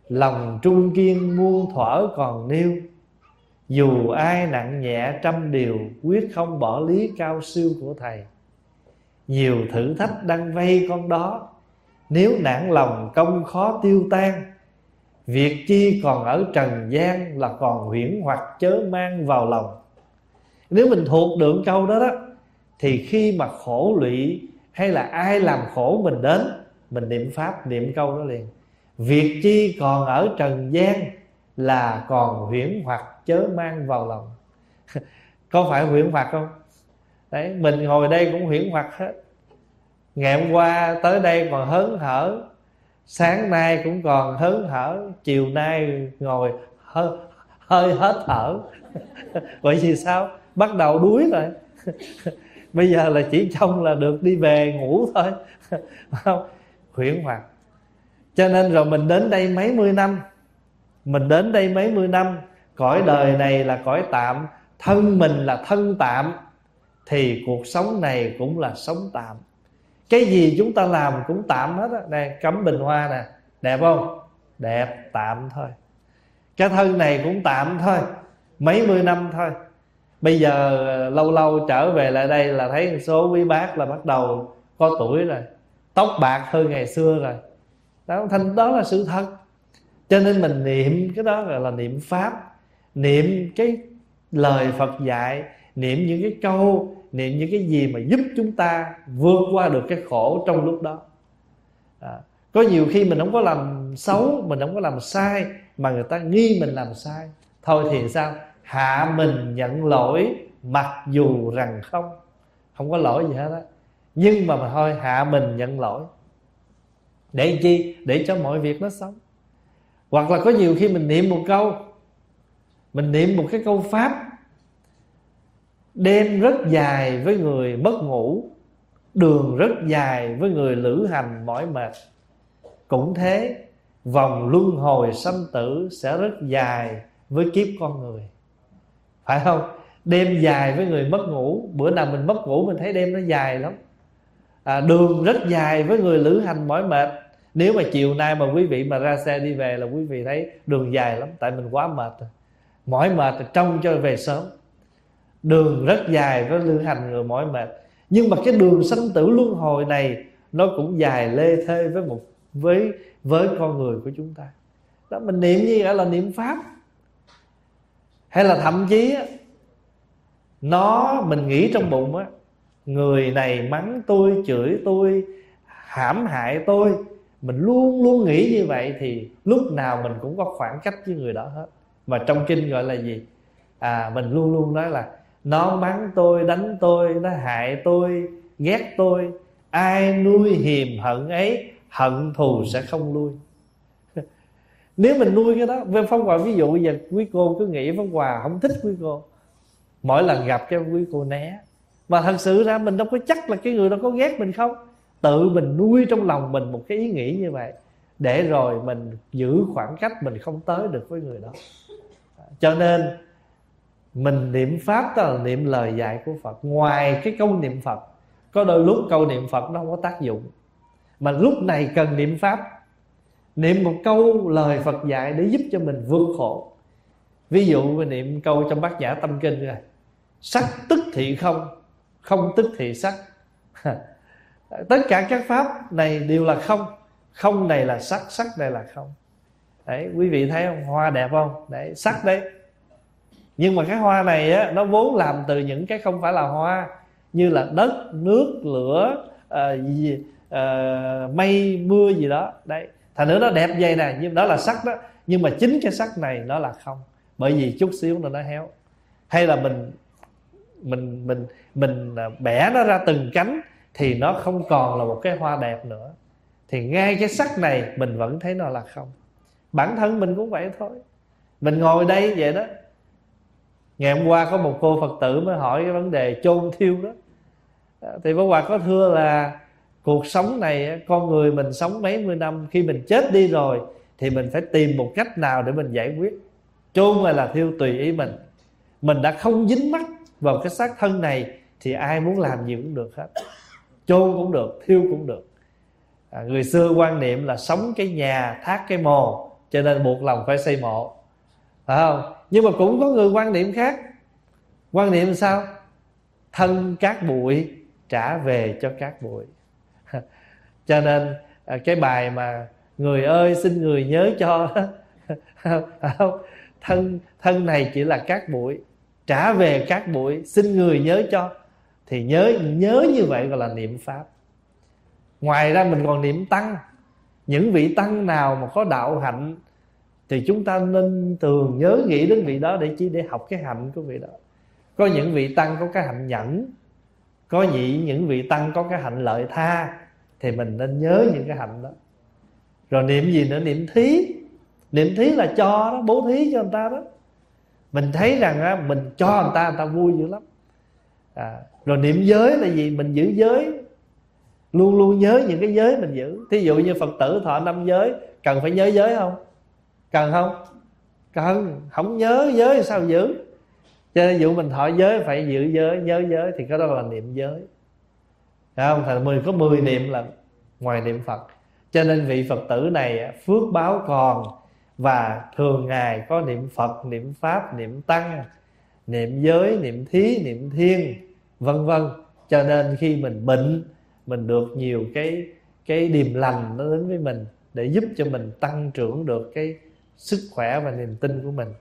lòng trung kiên muôn thuở còn nêu. Dù ai nặng nhẹ trăm điều, quyết không bỏ lý cao siêu của thầy. Nhiều thử thách đang vây con đó, nếu nản lòng công khó tiêu tan. Việc chi còn ở trần gian, là còn huyễn hoặc chớ mang vào lòng. Nếu mình thuộc được câu đó đó, thì khi mà khổ lụy hay là ai làm khổ mình đến, mình niệm pháp, niệm câu đó liền. Việc chi còn ở trần gian, là còn huyễn hoặc chớ mang vào lòng. Có phải huyễn hoặc không? Đấy, mình ngồi đây cũng huyễn hoặc hết. Ngày hôm qua tới đây còn hớn hở, sáng nay cũng còn hớn hở, chiều nay ngồi hơi hết thở. Vậy thì sao? Bắt đầu đuối rồi. Bây giờ là chỉ trông là được đi về ngủ thôi. Không? Huyễn hoặc. Cho nên rồi mình đến đây mấy mươi năm, mình đến đây mấy mươi năm, cõi đời này là cõi tạm, thân mình là thân tạm, thì cuộc sống này cũng là sống tạm. Cái gì chúng ta làm cũng tạm hết á. Này, cắm bình hoa nè, đẹp không? Đẹp, tạm thôi. Cái thân này cũng tạm thôi, mấy mươi năm thôi. Bây giờ lâu lâu trở về lại đây là thấy một số quý bác là bắt đầu có tuổi rồi, tóc bạc hơn ngày xưa rồi. Đó là sự thật. Cho nên mình niệm cái đó gọi là niệm pháp. Niệm cái lời Phật dạy, niệm những cái câu, niệm những cái gì mà giúp chúng ta vượt qua được cái khổ trong lúc đó. Có nhiều khi mình không có làm xấu, mình không có làm sai, mà người ta nghi mình làm sai. Thôi thì sao? Hạ mình nhận lỗi, mặc dù rằng không có lỗi gì hết á. Nhưng mà thôi, hạ mình nhận lỗi. Để chi? Để cho mọi việc nó xong. Hoặc là có nhiều khi mình niệm một câu, mình niệm một cái câu pháp, đêm rất dài với người mất ngủ, đường rất dài với người lữ hành mỏi mệt. Cũng thế, vòng luân hồi sanh tử sẽ rất dài với kiếp con người. Phải không? Đêm dài với người mất ngủ. Bữa nào mình mất ngủ mình thấy đêm nó dài lắm. Đường rất dài với người lữ hành mỏi mệt. Nếu mà chiều nay mà quý vị mà ra xe đi về là quý vị thấy đường dài lắm. Tại mình quá mệt rồi, mỏi mệt rồi, trông cho về sớm. Đường rất dài với lữ hành người mỏi mệt. Nhưng mà cái đường sanh tử luân hồi này nó cũng dài lê thê với con người của chúng ta. Đó, mình niệm như vậy là niệm pháp. Hay là thậm chí mình nghĩ trong bụng á, người này mắng tôi, chửi tôi, hãm hại tôi, mình luôn luôn nghĩ như vậy, thì lúc nào mình cũng có khoảng cách với người đó hết. Mà trong kinh gọi là gì? Mình luôn luôn nói là nó mắng tôi, đánh tôi, nó hại tôi, ghét tôi, ai nuôi hiềm hận ấy, hận thù sẽ không lui. Nếu mình nuôi cái đó, Pháp Hòa ví dụ giờ quý cô cứ nghĩ Pháp Hòa không thích quý cô, mỗi lần gặp cho quý cô né. Mà thật sự ra mình đâu có chắc là cái người đó có ghét mình không. Tự mình nuôi trong lòng mình một cái ý nghĩ như vậy, để rồi mình giữ khoảng cách, mình không tới được với người đó. Cho nên mình niệm pháp đó là niệm lời dạy của Phật. Ngoài cái câu niệm Phật, có đôi lúc câu niệm Phật nó không có tác dụng, mà lúc này cần niệm pháp. Niệm một câu lời Phật dạy để giúp cho mình vượt khổ. Ví dụ mình niệm câu trong Bát Nhã Tâm Kinh rồi: sắc tức thị không, không tức thị sắc. Tất cả các pháp này đều là không. Không này là sắc, sắc này là không. Đấy, quý vị thấy không? Hoa đẹp không? Đấy, sắc đấy. Nhưng mà cái hoa này á, nó vốn làm từ những cái không phải là hoa, như là đất, nước, lửa, mây, mưa gì đó. Đấy, thành nữa nó đẹp vậy nè, nhưng đó là sắc đó. Nhưng mà chính cái sắc này nó là không, bởi vì chút xíu nó héo. Hay là mình bẻ nó ra từng cánh thì nó không còn là một cái hoa đẹp nữa. Thì ngay cái sắc này mình vẫn thấy nó là không. Bản thân mình cũng vậy thôi. Mình ngồi đây vậy đó. Ngày hôm qua có một cô Phật tử mới hỏi cái vấn đề chôn thiêu đó. Thì Pháp Hòa có thưa là cuộc sống này, con người mình sống mấy mươi năm, khi mình chết đi rồi thì mình phải tìm một cách nào để mình giải quyết. Chôn hay là thiêu tùy ý mình. Mình đã không dính mắc vào cái xác thân này thì ai muốn làm gì cũng được hết. Chôn cũng được, thiêu cũng được. Người xưa quan niệm là sống cái nhà, thác cái mồ, cho nên buộc lòng phải xây mộ, phải không? Nhưng mà cũng có người quan niệm khác. Quan niệm sao? Thân cát bụi trả về cho cát bụi. Cho nên cái bài mà người ơi xin người nhớ cho đó, thân này chỉ là cát bụi, trả về cát bụi, xin người nhớ cho. Thì nhớ như vậy gọi là niệm pháp. Ngoài ra mình còn niệm tăng. Những vị tăng nào mà có đạo hạnh thì chúng ta nên thường nhớ nghĩ đến vị đó để học cái hạnh của vị đó. Có những vị tăng có cái hạnh nhẫn, có những vị tăng có cái hạnh lợi tha, thì mình nên nhớ những cái hạnh đó. Rồi niệm gì nữa? Niệm thí. Niệm thí là cho đó, bố thí cho người ta đó. Mình thấy rằng á, mình cho người ta vui dữ lắm. Rồi niệm giới là gì? Mình giữ giới, luôn luôn nhớ những cái giới mình giữ. Thí dụ như Phật tử thọ 5 giới, cần phải nhớ giới không? Cần không? Cần. Không nhớ giới thì sao giữ? Cho nên dụ mình thọ giới phải giữ giới, nhớ giới, thì cái đó là niệm giới. Thấy không? Thì có 10 niệm là ngoài niệm Phật. Cho nên vị Phật tử này phước báo còn, và thường ngày có niệm Phật, niệm Pháp, niệm Tăng, niệm giới, niệm thí, niệm thiên, vân vân. Cho nên khi mình bệnh, mình được nhiều cái điềm lành nó đến với mình, để giúp cho mình tăng trưởng được cái sức khỏe và niềm tin của mình.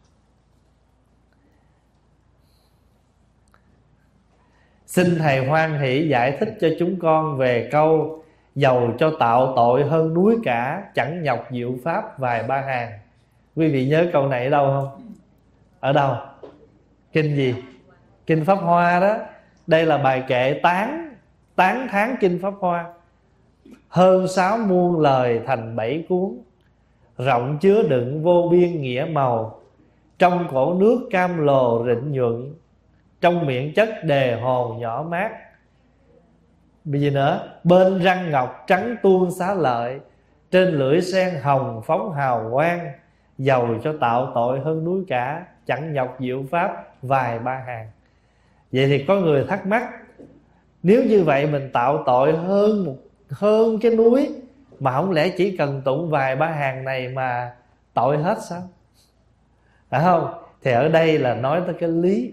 Xin Thầy hoan hỷ giải thích cho chúng con về câu dầu cho tạo tội hơn núi cả, chẳng nhọc diệu pháp vài ba hàng. Quý vị nhớ câu này ở đâu không? Ở đâu? Kinh gì? Kinh Pháp Hoa đó. Đây là bài kệ tán thán Kinh Pháp Hoa. Hơn 6 muôn lời thành 7 cuốn, rộng chứa đựng vô biên nghĩa màu. Trong cổ nước cam lồ rịnh nhuận, trong miệng chất đề hồn nhỏ mát. Bây giờ nữa, bên răng ngọc trắng tuôn xá lợi, trên lưỡi sen hồng phóng hào quang. Dầu cho tạo tội hơn núi cả, chẳng nhọc diệu pháp vài ba hàng. Vậy thì có người thắc mắc, nếu như vậy mình tạo tội hơn cái núi, mà không lẽ chỉ cần tụng vài ba hàng này mà tội hết sao? Phải không? Thì ở đây là nói tới cái lý.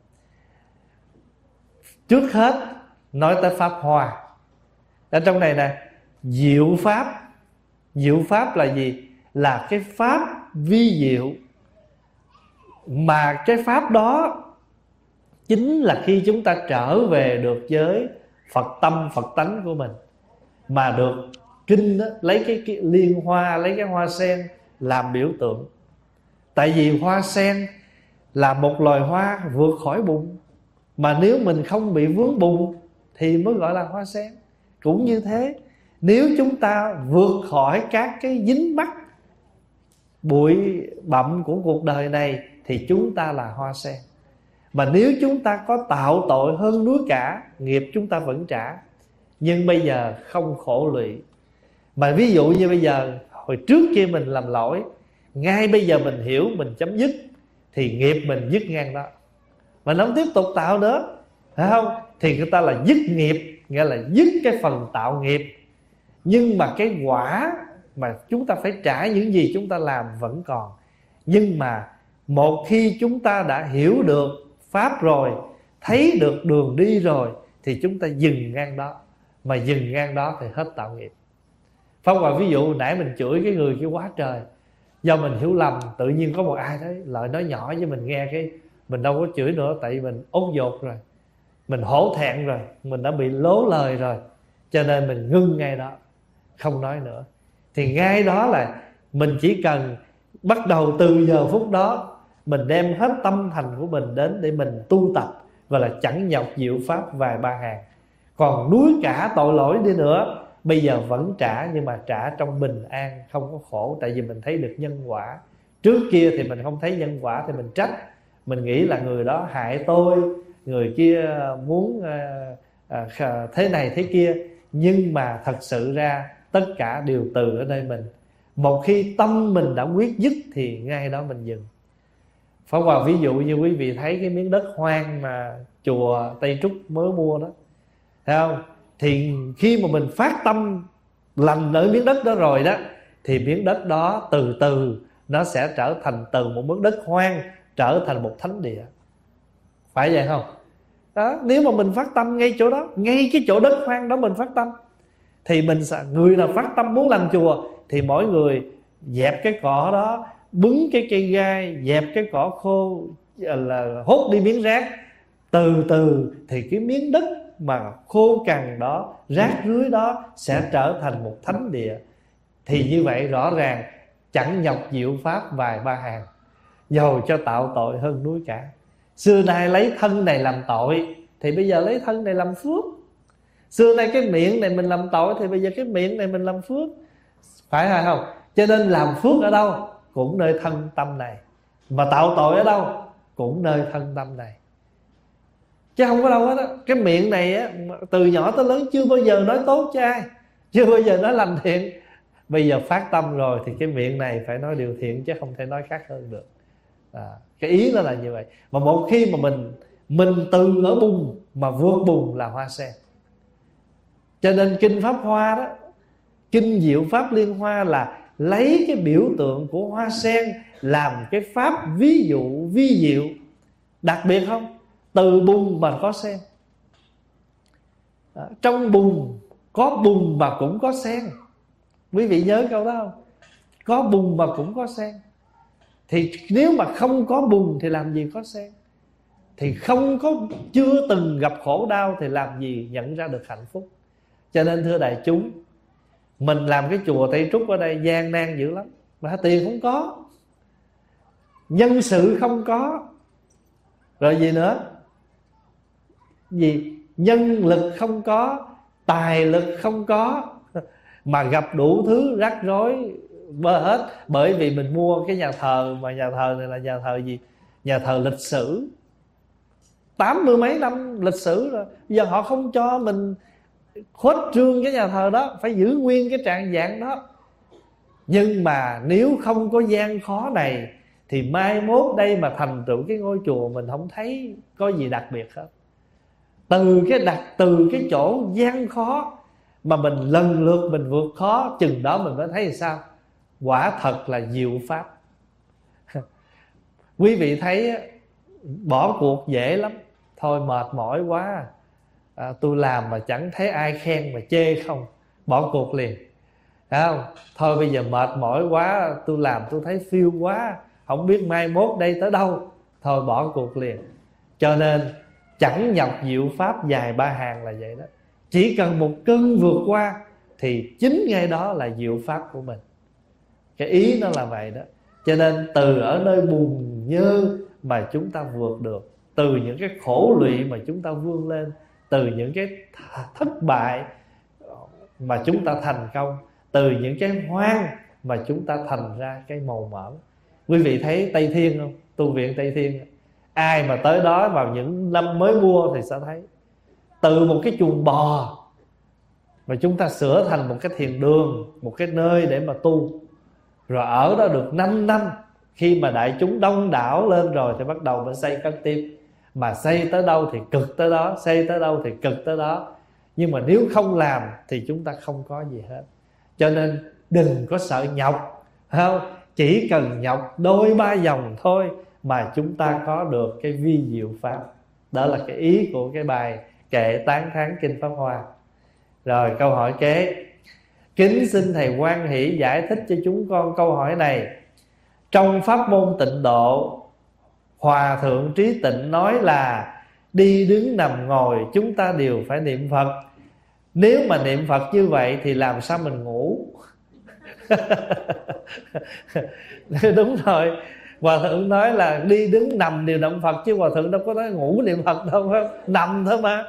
Trước hết nói tới Pháp Hoa. Ở trong này nè, diệu pháp. Diệu pháp là gì? Là cái pháp vi diệu. Mà cái pháp đó chính là khi chúng ta trở về được với Phật tâm, Phật tánh của mình, mà được kinh đó, lấy cái liên hoa, lấy cái hoa sen làm biểu tượng. Tại vì hoa sen là một loài hoa vượt khỏi bùn, mà nếu mình không bị vướng bùn thì mới gọi là hoa sen. Cũng như thế, nếu chúng ta vượt khỏi các cái dính mắc bụi bặm của cuộc đời này thì chúng ta là hoa sen. Mà nếu chúng ta có tạo tội hơn núi cả, nghiệp chúng ta vẫn trả, nhưng bây giờ không khổ lụy. Mà ví dụ như bây giờ, hồi trước kia mình làm lỗi, ngay bây giờ mình hiểu, mình chấm dứt, thì nghiệp mình dứt ngang đó, mà nó không tiếp tục tạo nữa, phải không? Thì người ta là dứt nghiệp, nghĩa là dứt cái phần tạo nghiệp. Nhưng mà cái quả mà chúng ta phải trả những gì chúng ta làm vẫn còn. Nhưng mà một khi chúng ta đã hiểu được pháp rồi, thấy được đường đi rồi, thì chúng ta dừng ngang đó. Mà dừng ngang đó thì hết tạo nghiệp. Phong Hòa ví dụ nãy mình chửi cái người kia quá trời, do mình hiểu lầm, tự nhiên có một ai đấy lời nói nhỏ với mình nghe, cái mình đâu có chửi nữa, tại vì mình ốt dột rồi, mình hổ thẹn rồi, mình đã bị lố lời rồi, cho nên mình ngưng ngay đó, không nói nữa. Thì ngay đó là mình chỉ cần bắt đầu từ giờ phút đó, mình đem hết tâm thành của mình đến để mình tu tập, và là chẳng nhọc diệu pháp vài ba hàng. Còn núi cả tội lỗi đi nữa, bây giờ vẫn trả, nhưng mà trả trong bình an, không có khổ. Tại vì mình thấy được nhân quả. Trước kia thì mình không thấy nhân quả thì mình trách, mình nghĩ là người đó hại tôi, người kia muốn thế này thế kia. Nhưng mà thật sự ra tất cả đều từ ở nơi mình. Một khi tâm mình đã quyết dứt thì ngay đó mình dừng. Pháp Hòa ví dụ như quý vị thấy cái miếng đất hoang mà chùa Tây Trúc mới mua đó, thấy không? Thì khi mà mình phát tâm lành ở miếng đất đó rồi đó, thì miếng đất đó từ từ nó sẽ trở thành từ một miếng đất hoang trở thành một thánh địa. Phải vậy không? Đó, nếu mà mình phát tâm ngay chỗ đó, ngay cái chỗ đất hoang đó mình phát tâm, thì mình sẽ, người nào phát tâm muốn làm chùa thì mỗi người dẹp cái cỏ đó, bứng cái cây gai, dẹp cái cỏ khô, là hốt đi miếng rác. Từ từ thì cái miếng đất mà khô cằn đó, rác rưới đó sẽ trở thành một thánh địa. Thì như vậy rõ ràng chẳng nhọc diệu pháp vài ba hàng, dầu cho tạo tội hơn núi cả. Xưa nay lấy thân này làm tội, thì bây giờ lấy thân này làm phước. Xưa nay cái miệng này mình làm tội, thì bây giờ cái miệng này mình làm phước. Phải hay không? Cho nên làm phước ở đâu? Cũng nơi thân tâm này. Mà tạo tội ở đâu? Cũng nơi thân tâm này. Chứ không có đâu hết á. Cái miệng này á, từ nhỏ tới lớn chưa bao giờ nói tốt cho ai, chưa bao giờ nói lành thiện. Bây giờ phát tâm rồi thì cái miệng này phải nói điều thiện, chứ không thể nói khác hơn được. Cái ý nó là như vậy. Mà một khi mà mình từ ở bùn mà vượt bùn là hoa sen. Cho nên kinh Pháp Hoa đó, kinh Diệu Pháp Liên Hoa là lấy cái biểu tượng của hoa sen làm cái pháp ví dụ vi diệu. Đặc biệt không? Từ bùn mà có sen. Trong bùn có bùn mà cũng có sen. Quý vị nhớ câu đó không? Có bùn mà cũng có sen. Thì nếu mà không có bùn thì làm gì có sen? Thì không có, chưa từng gặp khổ đau thì làm gì nhận ra được hạnh phúc? Cho nên thưa đại chúng, mình làm cái chùa Tây Trúc ở đây gian nan dữ lắm. Mà tiền không có, nhân sự không có, rồi gì nữa? Gì? Nhân lực không có, tài lực không có, mà gặp đủ thứ rắc rối bơ hết. Bởi vì mình mua cái nhà thờ, mà nhà thờ này là nhà thờ gì? Nhà thờ lịch sử, 80 mấy năm lịch sử rồi. Giờ họ không cho mình khuếch trương cái nhà thờ đó, phải giữ nguyên cái trạng dạng đó. Nhưng mà nếu không có gian khó này thì mai mốt đây mà thành tựu cái ngôi chùa mình không thấy có gì đặc biệt hết. Từ cái chỗ gian khó mà mình lần lượt mình vượt khó, chừng đó mình mới thấy là sao? Quả thật là diệu pháp. Quý vị thấy bỏ cuộc dễ lắm. Thôi mệt mỏi quá, tôi làm mà chẳng thấy ai khen mà chê không, bỏ cuộc liền. Thấy không? Thôi bây giờ mệt mỏi quá, tôi làm tôi thấy phiêu quá, không biết mai mốt đây tới đâu, thôi bỏ cuộc liền. Cho nên chẳng nhọc diệu pháp dài ba hàng là vậy đó. Chỉ cần một cơn vượt qua thì chính ngay đó là diệu pháp của mình. Cái ý nó là vậy đó. Cho nên từ ở nơi bùn nhơ mà chúng ta vượt được, từ những cái khổ lụy mà chúng ta vươn lên, từ những cái thất bại mà chúng ta thành công, từ những cái hoang mà chúng ta thành ra cái màu mỡ. Quý vị thấy Tây Thiên không? Tu viện Tây Thiên, ai mà tới đó vào những năm mới mua thì sẽ thấy từ một cái chuồng bò mà chúng ta sửa thành một cái thiền đường, một cái nơi để mà tu. Rồi ở đó được 5 năm, khi mà đại chúng đông đảo lên rồi thì bắt đầu mới xây cất tiếp. Mà xây tới đâu thì cực tới đó, xây tới đâu thì cực tới đó. Nhưng mà nếu không làm thì chúng ta không có gì hết. Cho nên đừng có sợ nhọc, không? Chỉ cần nhọc đôi ba dòng thôi mà chúng ta có được cái vi diệu pháp. Đó là cái ý của cái bài kệ tán thán kinh Pháp Hoa. Rồi câu hỏi kế: kính xin thầy hoan hỷ giải thích cho chúng con câu hỏi này. Trong pháp môn Tịnh Độ, Hòa Thượng Trí Tịnh nói là đi đứng nằm ngồi chúng ta đều phải niệm Phật. Nếu mà niệm Phật như vậy thì làm sao mình ngủ? Đúng rồi, Hòa Thượng nói là đi đứng nằm đều niệm Phật, chứ Hòa Thượng đâu có nói ngủ niệm Phật đâu, phải không? Nằm thôi mà.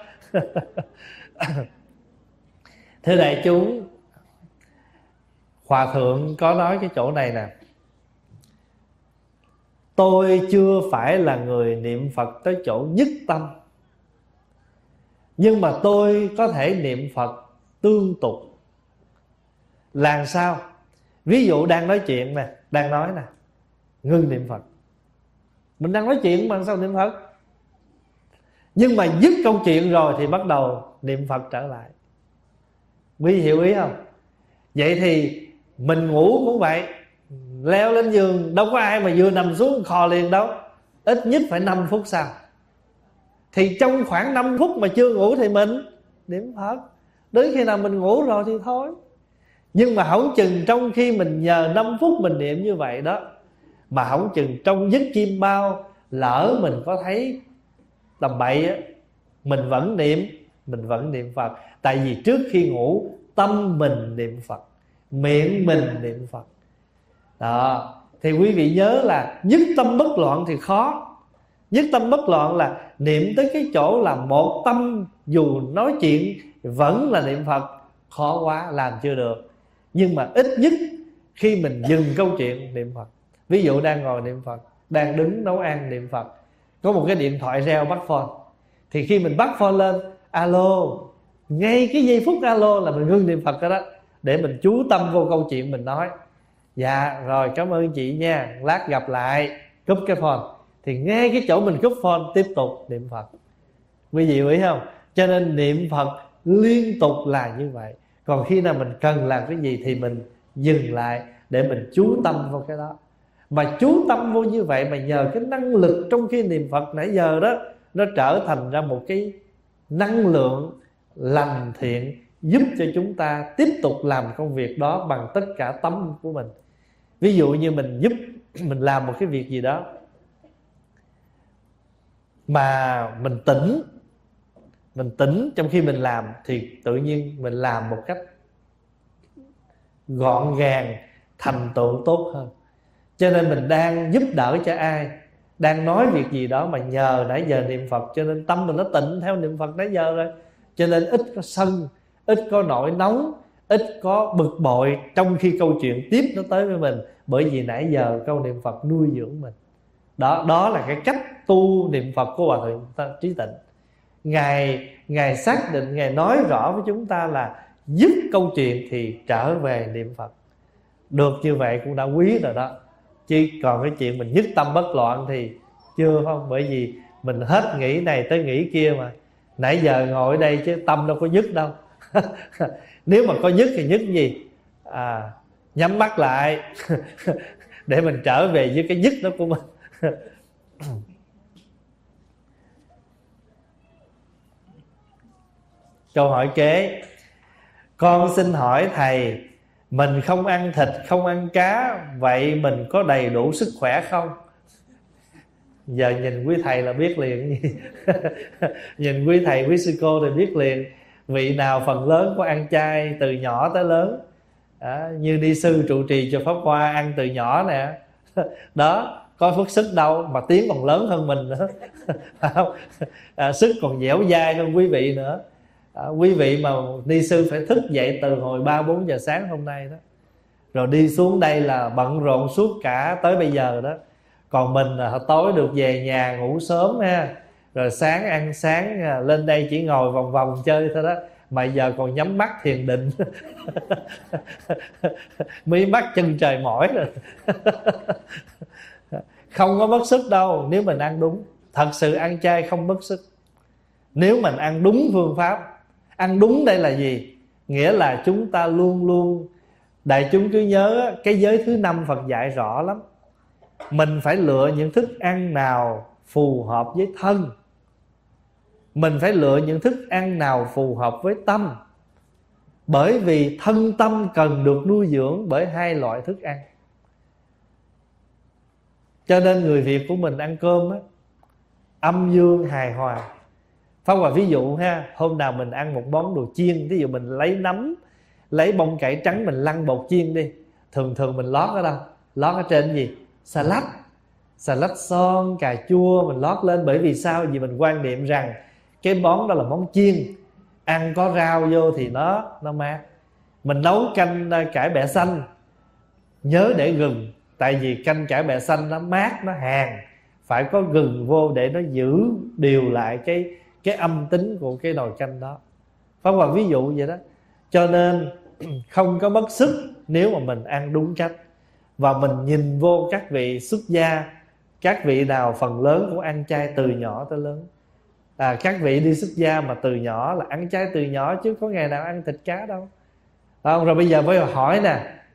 Thưa đại chúng, Hòa Thượng có nói cái chỗ này nè: tôi chưa phải là người niệm Phật tới chỗ nhất tâm, nhưng mà tôi có thể niệm Phật tương tục. Là sao? Ví dụ đang nói chuyện nè, đang nói nè, ngưng niệm Phật. Mình đang nói chuyện mà sao niệm Phật? Nhưng mà dứt câu chuyện rồi thì bắt đầu niệm Phật trở lại. Quý hiểu ý không? Vậy thì Mình ngủ cũng vậy, leo lên giường đâu có ai mà vừa nằm xuống khò liền đâu, ít nhất phải 5 phút sau. Thì trong khoảng 5 phút mà chưa ngủ thì mình niệm Phật. Đến khi nào mình ngủ rồi thì thôi. Nhưng mà hổng chừng trong khi mình nhờ 5 phút mình niệm như vậy đó, mà hổng chừng trong giấc chim bao lỡ mình có thấy tầm bậy á, mình vẫn niệm Phật. Tại vì trước khi ngủ tâm mình niệm Phật, miệng mình niệm Phật đó. Thì quý vị nhớ là nhất tâm bất loạn thì khó. Nhất tâm bất loạn là niệm tới cái chỗ là một tâm, dù nói chuyện vẫn là niệm Phật, khó quá, làm chưa được. Nhưng mà ít nhất khi mình dừng câu chuyện niệm Phật. Ví dụ đang ngồi niệm Phật, đang đứng nấu ăn niệm Phật, có một cái điện thoại reo bắt phone, thì khi mình bắt phone lên, alo, ngay cái giây phút alo là mình ngưng niệm Phật đó, để mình chú tâm vô câu chuyện mình nói. Dạ rồi, cảm ơn chị nha, lát gặp lại. Cúp cái phone. Thì ngay cái chỗ mình cúp phone tiếp tục niệm Phật. Quý vị hiểu không? Cho nên niệm Phật liên tục là như vậy. Còn khi nào mình cần làm cái gì thì mình dừng lại để mình chú tâm vào cái đó. Mà chú tâm vô như vậy, mà nhờ cái năng lực trong khi niệm Phật nãy giờ đó, nó trở thành ra một cái năng lượng lành thiện, giúp cho chúng ta tiếp tục làm công việc đó bằng tất cả tâm của mình. Ví dụ như mình làm một cái việc gì đó mà mình tỉnh trong khi mình làm, thì tự nhiên mình làm một cách gọn gàng, thành tựu tốt hơn. Cho nên mình đang giúp đỡ cho ai, đang nói việc gì đó mà nhờ nãy giờ niệm Phật, cho nên tâm mình nó tịnh theo niệm Phật nãy giờ rồi. Cho nên ít có sân, ít có nổi nóng, ít có bực bội trong khi câu chuyện tiếp nó tới với mình, bởi vì nãy giờ câu niệm Phật nuôi dưỡng mình. Đó là cái cách tu niệm Phật của Hòa Thượng Trí Tịnh. Ngài xác định, Ngài nói rõ với chúng ta là dứt câu chuyện thì trở về niệm Phật. Được như vậy cũng đã quý rồi đó. Chứ còn cái chuyện mình nhất tâm bất loạn thì chưa, không? Bởi vì mình hết nghĩ này tới nghĩ kia mà. Nãy giờ ngồi ở đây chứ tâm đâu có nhất đâu. Nếu mà có nhất thì nhất gì? Nhắm mắt lại để mình trở về với cái nhất đó của mình. Câu hỏi kế: con xin hỏi thầy, mình không ăn thịt, không ăn cá, vậy mình có đầy đủ sức khỏe không? Giờ nhìn quý thầy là biết liền gì. Nhìn quý thầy, quý sư cô thì biết liền. Vị nào phần lớn có ăn chay từ nhỏ tới lớn. Như ni sư trụ trì cho pháp hoa ăn từ nhỏ nè. Đó, có phước sức đâu mà tiếng còn lớn hơn mình nữa. Sức còn dẻo dai hơn quý vị nữa. Quý vị mà ni sư phải thức dậy từ hồi 3-4 giờ sáng hôm nay đó, rồi đi xuống đây là bận rộn suốt cả tới bây giờ đó. Còn mình là tối được về nhà ngủ sớm ha, rồi sáng ăn sáng, lên đây chỉ ngồi vòng vòng chơi thôi đó. Mà giờ còn nhắm mắt thiền định. Mí mắt chân trời mỏi rồi. Không có mất sức đâu nếu mình ăn đúng. Thật sự ăn chay không mất sức nếu mình ăn đúng phương pháp. Ăn đúng đây là gì? Nghĩa là chúng ta luôn luôn, đại chúng cứ nhớ cái giới thứ 5 Phật dạy rõ lắm. Mình phải lựa những thức ăn nào phù hợp với thân, mình phải lựa những thức ăn nào phù hợp với tâm. Bởi vì thân tâm cần được nuôi dưỡng bởi hai loại thức ăn. Cho nên người Việt của mình ăn cơm á, âm dương hài hòa. Pháp Hòa ví dụ ha, hôm nào mình ăn một món đồ chiên, ví dụ mình lấy nấm, lấy bông cải trắng mình lăn bột chiên đi. Thường mình lót ở đâu? Lót ở trên gì? Salad. Salad son, cà chua mình lót lên. Bởi vì sao? Vì mình quan niệm rằng cái món đó là món chiên, ăn có rau vô thì nó mát. Mình nấu canh cải bẹ xanh, nhớ để gừng. Tại vì canh cải bẹ xanh nó mát, nó hàn, phải có gừng vô để nó giữ điều lại cái âm tính của cái nồi canh đó. Pháp Hòa ví dụ vậy đó. Cho nên không có mất sức nếu mà mình ăn đúng cách. Và mình nhìn vô các vị xuất gia, các vị nào phần lớn cũng ăn chay từ nhỏ tới lớn. Các vị đi xuất gia mà từ nhỏ là ăn chay từ nhỏ, chứ có ngày nào ăn thịt cá đâu. Rồi bây giờ mới hỏi nè,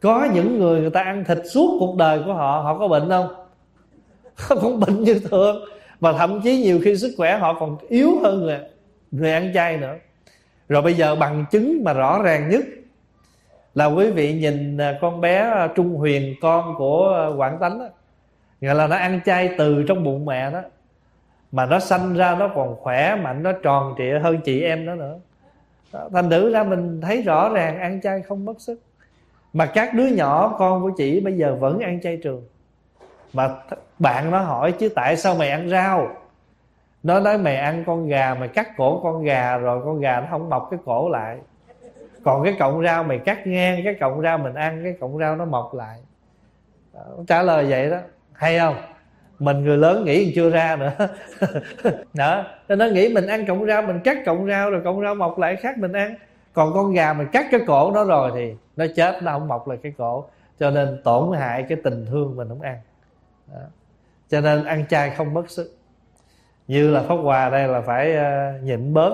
Có những người ta ăn thịt suốt cuộc đời của họ, họ có bệnh không? Không bệnh như thường. Mà thậm chí nhiều khi sức khỏe họ còn yếu hơn người ăn chay nữa. Rồi bây giờ bằng chứng mà rõ ràng nhất là quý vị nhìn con bé Trung Huyền, con của Quảng Tánh đó. Nghĩa là nó ăn chay từ trong bụng mẹ đó, mà nó sanh ra nó còn khỏe mạnh, nó tròn trịa hơn chị em nó nữa. Thành thử ra mình thấy rõ ràng ăn chay không mất sức. Mà các đứa nhỏ con của chị bây giờ vẫn ăn chay trường. Mà bạn nó hỏi chứ tại sao mày ăn rau? Nó nói mày ăn con gà, mày cắt cổ con gà rồi con gà nó không mọc cái cổ lại. Còn cái cọng rau mày cắt ngang cái cọng rau mình ăn, cái cọng rau nó mọc lại. Trả lời vậy đó. Hay không? Mình người lớn nghĩ còn chưa ra nữa. Đó. Nó nghĩ mình ăn cọng rau, mình cắt cọng rau rồi cọng rau mọc lại khác mình ăn. Còn con gà mình cắt cái cổ nó rồi thì nó chết, nó không mọc lại cái cổ. Cho nên tổn hại cái tình thương mình không ăn. Đó. Cho nên ăn chay không mất sức. Như là Pháp Hòa đây là phải nhịn bớt.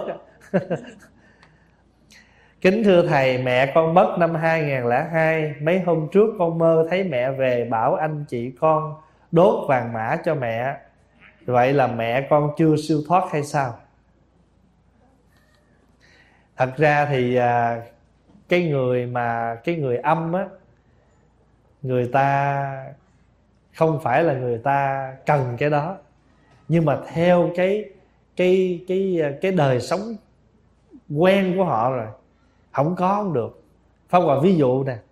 Kính thưa Thầy, mẹ con mất năm 2002. Mấy hôm trước con mơ thấy mẹ về bảo anh chị con đốt vàng mã cho mẹ. Vậy là mẹ con chưa siêu thoát hay sao? Thật ra thì cái người âm á, người ta không phải là người ta cần cái đó, nhưng mà theo cái đời sống quen của họ rồi, không có không được. Pháp Hòa ví dụ nè,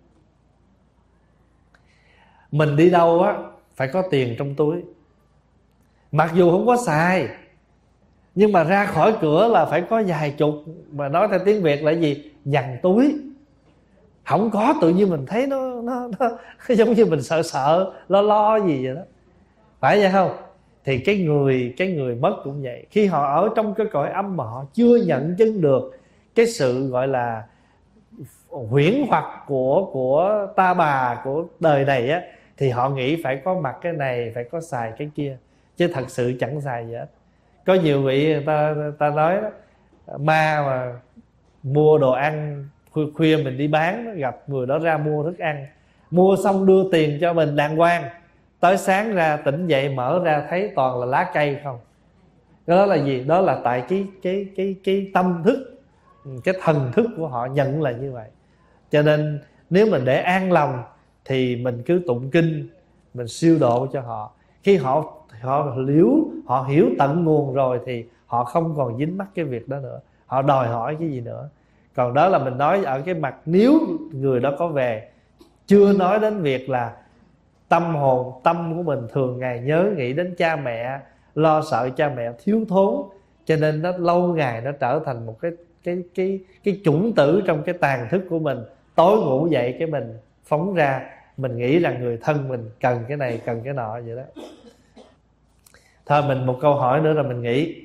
mình đi đâu á phải có tiền trong túi, mặc dù không có xài, nhưng mà ra khỏi cửa là phải có vài chục. Mà nói theo tiếng Việt là gì? Dằn túi. Không có tự nhiên mình thấy nó giống như mình sợ lo gì vậy đó, phải vậy không? Thì cái người mất cũng vậy. Khi họ ở trong cái cõi âm mà họ chưa nhận chứng được cái sự gọi là huyễn hoặc của ta bà của đời này á, thì họ nghĩ phải có mặc cái này, phải có xài cái kia, chứ thật sự chẳng xài gì hết. Có nhiều vị người ta nói đó, ma mà mua đồ ăn khuya mình đi bán đó, gặp người đó ra mua thức ăn, mua xong đưa tiền cho mình đàng hoàng, tới sáng ra tỉnh dậy mở ra thấy toàn là lá cây không. Đó là gì? Đó là tại cái tâm thức, cái thần thức của họ nhận là như vậy. Cho nên nếu mình để an lòng thì mình cứ tụng kinh, mình siêu độ cho họ. Khi họ hiểu tận nguồn rồi thì họ không còn dính mắc cái việc đó nữa, họ đòi hỏi cái gì nữa. Còn đó là mình nói ở cái mặt nếu người đó có về, chưa nói đến việc là tâm của mình thường ngày nhớ nghĩ đến cha mẹ, lo sợ cha mẹ thiếu thốn, cho nên nó lâu ngày nó trở thành một cái chủng tử trong cái tàn thức của mình. Tối ngủ dậy cái mình phóng ra, mình nghĩ rằng người thân mình cần cái này cần cái nọ vậy đó. Thôi mình một câu hỏi nữa rồi mình nghỉ.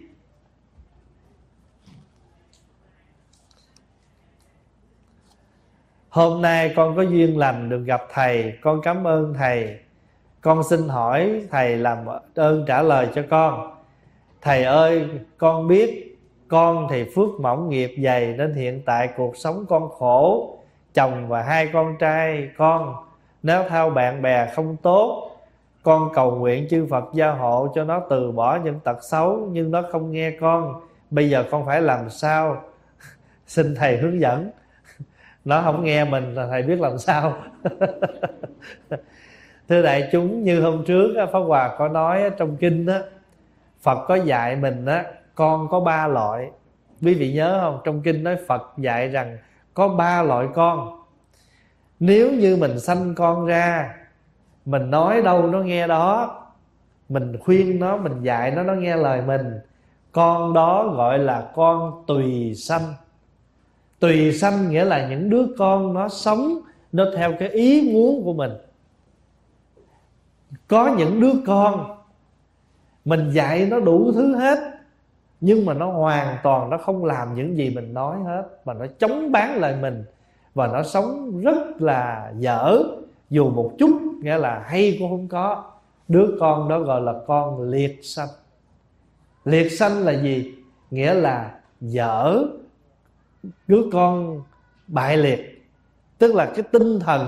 Hôm nay con có duyên lành được gặp thầy, con cảm ơn thầy. Con xin hỏi thầy làm ơn trả lời cho con. Thầy ơi, con biết con thì phước mỏng nghiệp dày, nên hiện tại cuộc sống con khổ. Chồng và hai con trai con nếu theo bạn bè không tốt. Con cầu nguyện chư Phật gia hộ cho nó từ bỏ những tật xấu, nhưng nó không nghe con. Bây giờ con phải làm sao? Xin thầy hướng dẫn. Nó không nghe mình là thầy biết làm sao. Thưa đại chúng, như hôm trước Pháp Hòa có nói trong kinh đó, Phật có dạy mình đó, con có 3 loại. Quý vị nhớ không? Trong kinh nói Phật dạy rằng có 3 loại con. Nếu như mình sanh con ra, mình nói đâu nó nghe đó, mình khuyên nó, mình dạy nó nghe lời mình, con đó gọi là con tùy sanh. Tùy sanh nghĩa là những đứa con nó sống nó theo cái ý muốn của mình. Có những đứa con mình dạy nó đủ thứ hết, nhưng mà nó hoàn toàn nó không làm những gì mình nói hết, mà nó chống bán lại mình, và nó sống rất là dở, dù một chút nghĩa là hay cũng không có. Đứa con đó gọi là con liệt sanh. Liệt sanh là gì? Nghĩa là dở, đứa con bại liệt. Tức là cái tinh thần,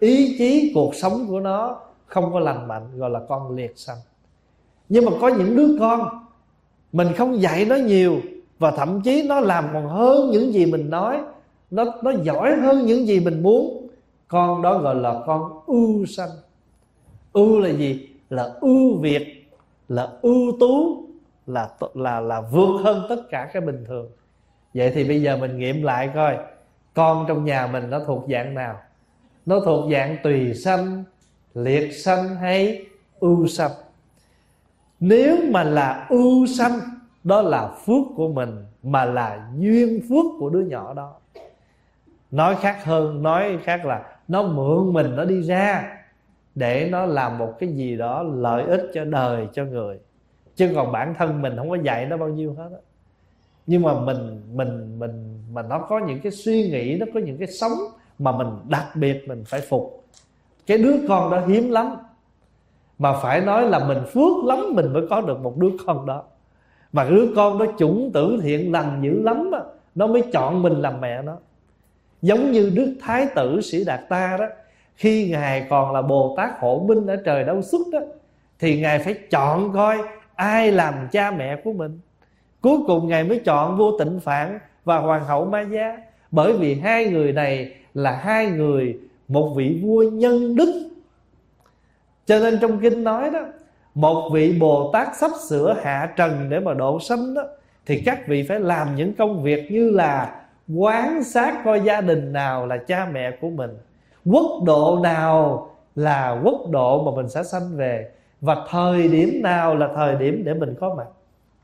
ý chí cuộc sống của nó không có lành mạnh, gọi là con liệt sanh. Nhưng mà có những đứa con mình không dạy nó nhiều, và thậm chí nó làm còn hơn những gì mình nói, nó giỏi hơn những gì mình muốn. Con đó gọi là con ưu sanh. Ưu là gì? Là ưu việt, là ưu tú, là vượt hơn tất cả cái bình thường. Vậy thì bây giờ mình nghiệm lại coi, con trong nhà mình nó thuộc dạng nào? Nó thuộc dạng tùy sanh, liệt sanh hay ưu sanh? Nếu mà là ưu sanh, đó là phước của mình, mà là duyên phước của đứa nhỏ đó. Nói khác là nó mượn mình, nó đi ra để nó làm một cái gì đó lợi ích cho đời, cho người. Chứ còn bản thân mình không có dạy nó bao nhiêu hết á. Nhưng mà mà nó có những cái suy nghĩ, nó có những cái sống mà mình đặc biệt mình phải phục. Cái đứa con đó hiếm lắm, mà phải nói là mình phước lắm mình mới có được một đứa con đó. Mà đứa con đó chủng tử thiện lành dữ lắm á, nó mới chọn mình làm mẹ nó. Giống như Đức Thái tử Sĩ Đạt Ta đó, khi Ngài còn là Bồ Tát Hộ Minh ở trời Đâu Xuất đó, thì Ngài phải chọn coi ai làm cha mẹ của mình. Cuối cùng Ngài mới chọn vua Tịnh Phạn và hoàng hậu Maya. Bởi vì hai người này là hai người, một vị vua nhân đức. Cho nên trong kinh nói đó, một vị Bồ Tát sắp sửa hạ trần để mà độ sanh đó, thì các vị phải làm những công việc như là quan sát coi gia đình nào là cha mẹ của mình, quốc độ nào là quốc độ mà mình sẽ sanh về, và thời điểm nào là thời điểm để mình có mặt.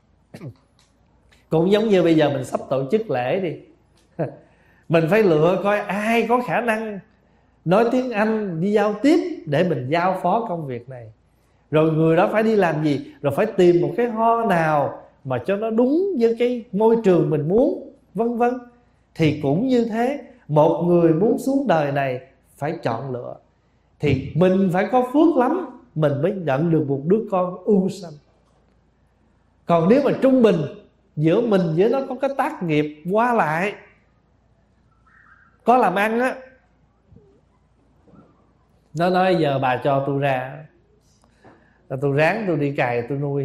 Cũng giống như bây giờ mình sắp tổ chức lễ đi, mình phải lựa coi ai có khả năng nói tiếng Anh, đi giao tiếp để mình giao phó công việc này. Rồi người đó phải đi làm gì, rồi phải tìm một cái ho nào mà cho nó đúng với cái môi trường mình muốn, vân vân. Thì cũng như thế, một người muốn xuống đời này phải chọn lựa. Thì mình phải có phước lắm mình mới nhận được một đứa con ưu sanh. Còn nếu mà trung bình, giữa mình với nó có cái tác nghiệp qua lại, có làm ăn á, nó nói giờ bà cho tôi ra, tôi ráng tôi đi cày tôi nuôi.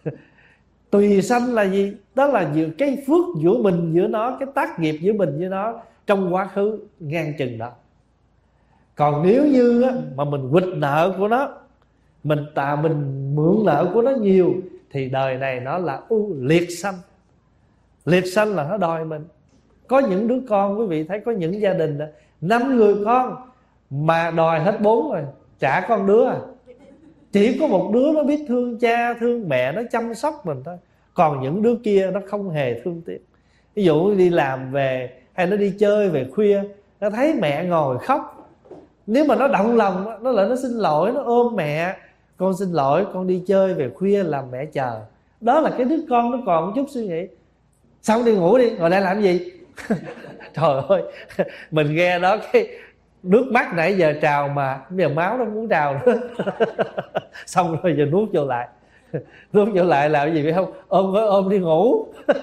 Tùy sanh là gì? Đó là giữa cái phước giữa mình giữa nó, cái tác nghiệp giữa mình với nó trong quá khứ ngang chừng đó. Còn nếu như á, mà mình quỵt nợ của nó, mình mượn nợ của nó nhiều, thì đời này nó là liệt sanh. Liệt sanh là nó đòi mình. Có những đứa con, quý vị thấy có những gia đình 5 người con mà đòi hết 4 rồi, chả con đứa à. Chỉ có một đứa nó biết thương cha thương mẹ, nó chăm sóc mình thôi. Còn những đứa kia nó không hề thương tiếc. Ví dụ đi làm về hay nó đi chơi về khuya, nó thấy mẹ ngồi khóc, nếu mà nó động lòng, nó lại nó xin lỗi, nó ôm mẹ: con xin lỗi, con đi chơi về khuya làm mẹ chờ. Đó là cái đứa con nó còn một chút suy nghĩ. Xong đi ngủ đi, ngồi đây làm gì? Trời ơi, mình nghe đó cái nước mắt nãy giờ trào mà bây giờ máu nó muốn trào nữa. Xong rồi giờ nuốt vô lại. Nuốt vô lại là cái gì biết không? Ôm đi ngủ.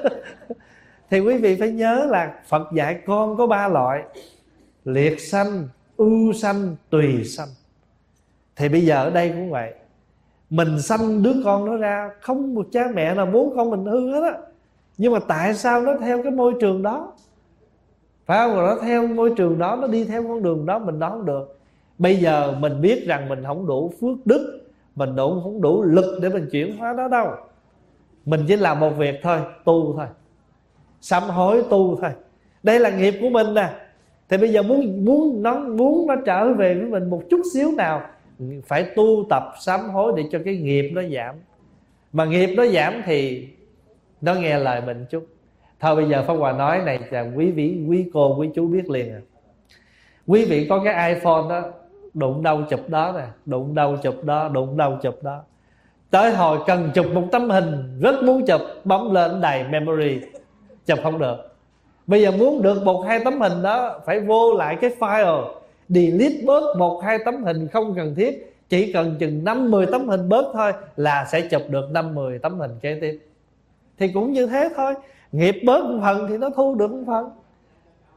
Thì quý vị phải nhớ là Phật dạy con có 3 loại: liệt sanh, ưu sanh, tùy sanh. Thì bây giờ ở đây cũng vậy. Mình sanh đứa con nó ra, không một cha mẹ nào muốn con mình hư hết á. Nhưng mà tại sao nó theo cái môi trường đó? Phải không? Rồi nó theo môi trường đó, nó đi theo con đường đó, mình đó không được. Bây giờ mình biết rằng mình không đủ phước đức, mình không đủ lực để mình chuyển hóa đó đâu. Mình chỉ làm một việc thôi, tu thôi, sám hối tu thôi. Đây là nghiệp của mình nè. Thì bây giờ muốn nó trở về với mình một chút xíu nào, phải tu tập sám hối để cho cái nghiệp nó giảm. Mà nghiệp nó giảm thì nó nghe lời mình chút. Thôi bây giờ Pháp Hòa nói này là quý cô quý chú biết liền à. Quý vị có cái iPhone đó, đụng đâu chụp đó nè, đụng đâu chụp đó, đụng đâu chụp đó. Tới hồi cần chụp một tấm hình, rất muốn chụp, bấm lên đầy memory, chụp không được. Bây giờ muốn được 1-2 tấm hình đó, phải vô lại cái file, delete bớt 1-2 tấm hình không cần thiết. Chỉ cần chừng 5-10 tấm hình bớt thôi là sẽ chụp được 5-10 tấm hình kế tiếp. Thì cũng như thế thôi. Nghiệp bớt một phần thì nó thu được một phần.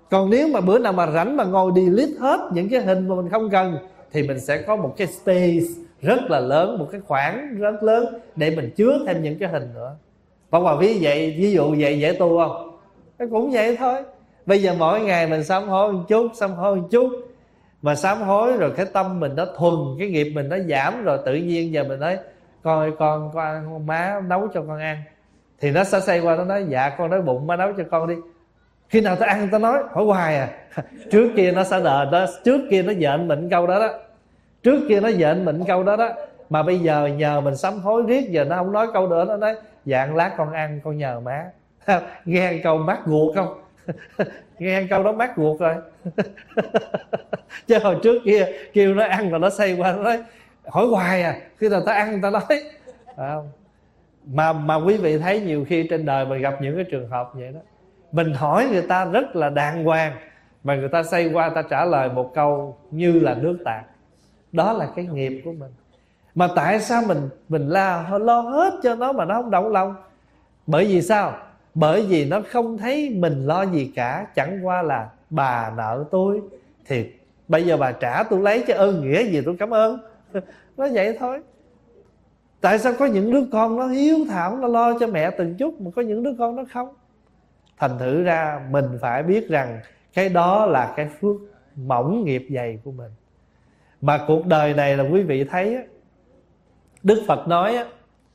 Còn nếu mà bữa nào mà rảnh mà ngồi delete hết những cái hình mà mình không cần, thì mình sẽ có một cái space rất là lớn, một cái khoảng rất lớn để mình chứa thêm những cái hình nữa. Và ví dụ vậy dễ tu không? Nó cũng vậy thôi. Bây giờ mỗi ngày mình sám hối một chút, sám hối một chút, mà sám hối rồi cái tâm mình nó thuần, cái nghiệp mình nó giảm rồi, tự nhiên giờ mình nói con ơi, con ăn không, má nấu cho con ăn. Thì nó sẽ xoay qua nó nói dạ con đói bụng, má nấu cho con đi. Khi nào ta ăn ta nói hỏi hoài à. Trước kia nó sẽ đợi đó, trước kia nó giận mình câu đó đó, trước kia nó giận mình câu đó đó. Mà bây giờ nhờ mình sám hối riết, giờ nó không nói câu nữa, nó nói dạ lát con ăn, con nhờ má. Nghe câu mát ruột không? Nghe câu đó mát ruột rồi. Chứ hồi trước kia kêu nó ăn rồi nó xoay qua nó nói hỏi hoài à, khi nào ta ăn ta nói không. Mà quý vị thấy nhiều khi trên đời mình gặp những cái trường hợp vậy đó, mình hỏi người ta rất là đàng hoàng mà người ta xoay qua ta trả lời một câu như là nước tạt. Đó là cái nghiệp của mình. Mà tại sao mình lo hết cho nó mà nó không động lòng? Bởi vì sao? Bởi vì nó không thấy mình lo gì cả. Chẳng qua là bà nợ tôi thì bây giờ bà trả tôi lấy, chứ ơn nghĩa gì tôi cảm ơn. Nó vậy thôi. Tại sao có những đứa con nó hiếu thảo, nó lo cho mẹ từng chút, mà có những đứa con nó không? Thành thử ra mình phải biết rằng cái đó là cái phước mỏng nghiệp dày của mình. Mà cuộc đời này là quý vị thấy á, Đức Phật nói á,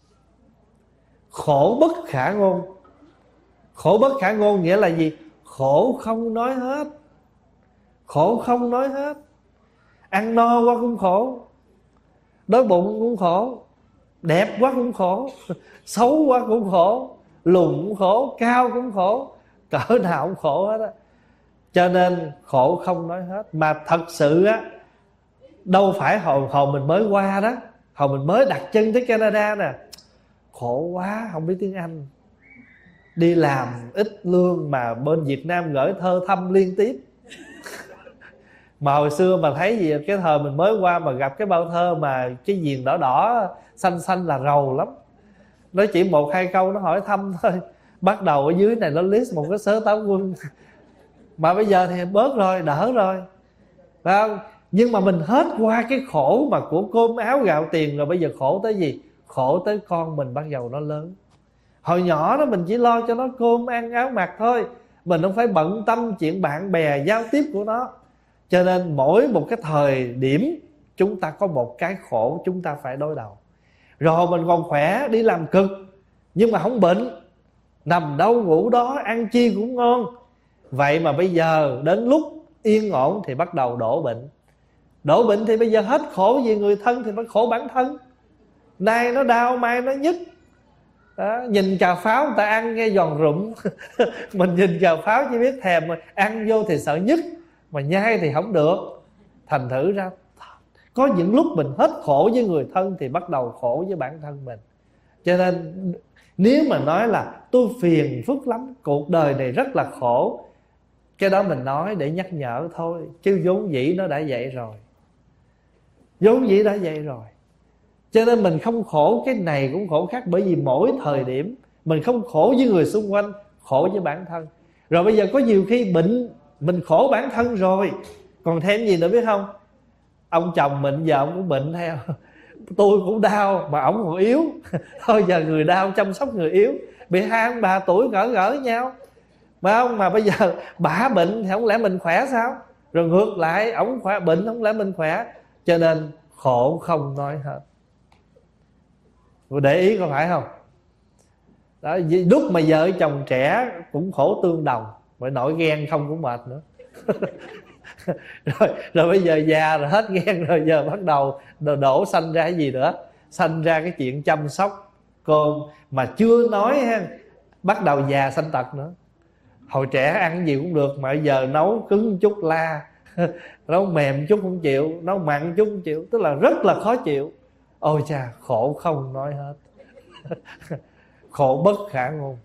khổ bất khả ngôn. Khổ bất khả ngôn nghĩa là gì? Khổ không nói hết. Khổ không nói hết. Ăn no quá cũng khổ, đói bụng cũng khổ, đẹp quá cũng khổ, xấu quá cũng khổ, lùn cũng khổ, cao cũng khổ, cỡ nào cũng khổ hết á. Cho nên khổ không nói hết. Mà thật sự á, đâu phải hồi mình mới qua đó, hồi mình mới đặt chân tới Canada nè, khổ quá không biết tiếng Anh, đi làm ít lương mà bên Việt Nam gửi thơ thăm liên tiếp. Mà hồi xưa mà thấy gì, cái thời mình mới qua mà gặp cái bao thơ mà cái viền đỏ đỏ xanh xanh là rầu lắm. Nó chỉ 1-2 câu nó hỏi thăm thôi, bắt đầu ở dưới này nó list một cái sớ táo quân. Mà bây giờ thì bớt rồi, đỡ rồi, phải không? Nhưng mà mình hết qua cái khổ mà của cơm áo gạo tiền rồi, bây giờ khổ tới gì? Khổ tới con mình bắt đầu nó lớn. Hồi nhỏ đó mình chỉ lo cho nó cơm ăn áo mặc thôi, mình không phải bận tâm chuyện bạn bè giao tiếp của nó. Cho nên mỗi một cái thời điểm chúng ta có một cái khổ chúng ta phải đối đầu. Rồi mình còn khỏe, đi làm cực nhưng mà không bệnh, nằm đâu ngủ đó, ăn chi cũng ngon. Vậy mà bây giờ đến lúc yên ổn thì bắt đầu đổ bệnh. Đổ bệnh thì bây giờ hết khổ vì người thân thì phải khổ bản thân. Nay nó đau, mai nó nhức đó. Nhìn cà pháo người ta ăn nghe giòn rụm. Mình nhìn cà pháo chỉ biết thèm, mà ăn vô thì sợ nhức, mà nhai thì không được. Thành thử ra có những lúc mình hết khổ với người thân thì bắt đầu khổ với bản thân mình. Cho nên nếu mà nói là tôi phiền phức lắm, cuộc đời này rất là khổ, cái đó mình nói để nhắc nhở thôi, chứ vốn dĩ nó đã vậy rồi. Vốn dĩ đã vậy rồi. Cho nên mình không khổ cái này cũng khổ khác. Bởi vì mỗi thời điểm mình không khổ với người xung quanh, khổ với bản thân. Rồi bây giờ có nhiều khi bệnh, mình khổ bản thân rồi, còn thêm gì nữa biết không? Ông chồng mình giờ ông cũng bệnh theo. Tôi cũng đau mà ổng còn yếu. Thôi giờ người đau chăm sóc người yếu. Bị 2 ông bà tuổi gỡ nhau, phải không? Mà bây giờ bả bệnh thì không lẽ mình khỏe sao? Rồi ngược lại ổng khỏe, bệnh không lẽ mình khỏe? Cho nên khổ không nói hết. Để ý có phải không? Đó, lúc mà vợ chồng trẻ cũng khổ tương đồng, phải nổi ghen không cũng mệt nữa. rồi bây giờ già rồi hết ghen rồi, giờ bắt đầu đổ sanh ra cái gì nữa? Sanh ra cái chuyện chăm sóc con. Mà chưa nói ha, bắt đầu già sanh tật nữa. Hồi trẻ ăn gì cũng được, mà giờ nấu cứng chút la, nấu mềm chút không chịu, nấu mặn chút không chịu, tức là rất là khó chịu. Ôi cha, khổ không nói hết. Khổ bất khả ngôn.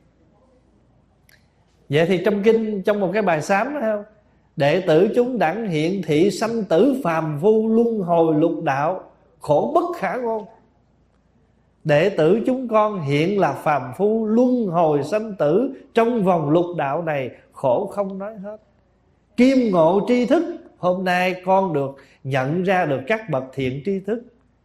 Vậy thì trong kinh, trong một cái bài sám đó không, đệ tử chúng đẳng hiện thị sanh tử phàm phu luân hồi lục đạo, khổ bất khả ngôn. Đệ tử chúng con hiện là phàm phu luân hồi sanh tử trong vòng lục đạo này, khổ không nói hết. Kim ngộ tri thức. Hôm nay con được nhận ra được các bậc thiện tri thức.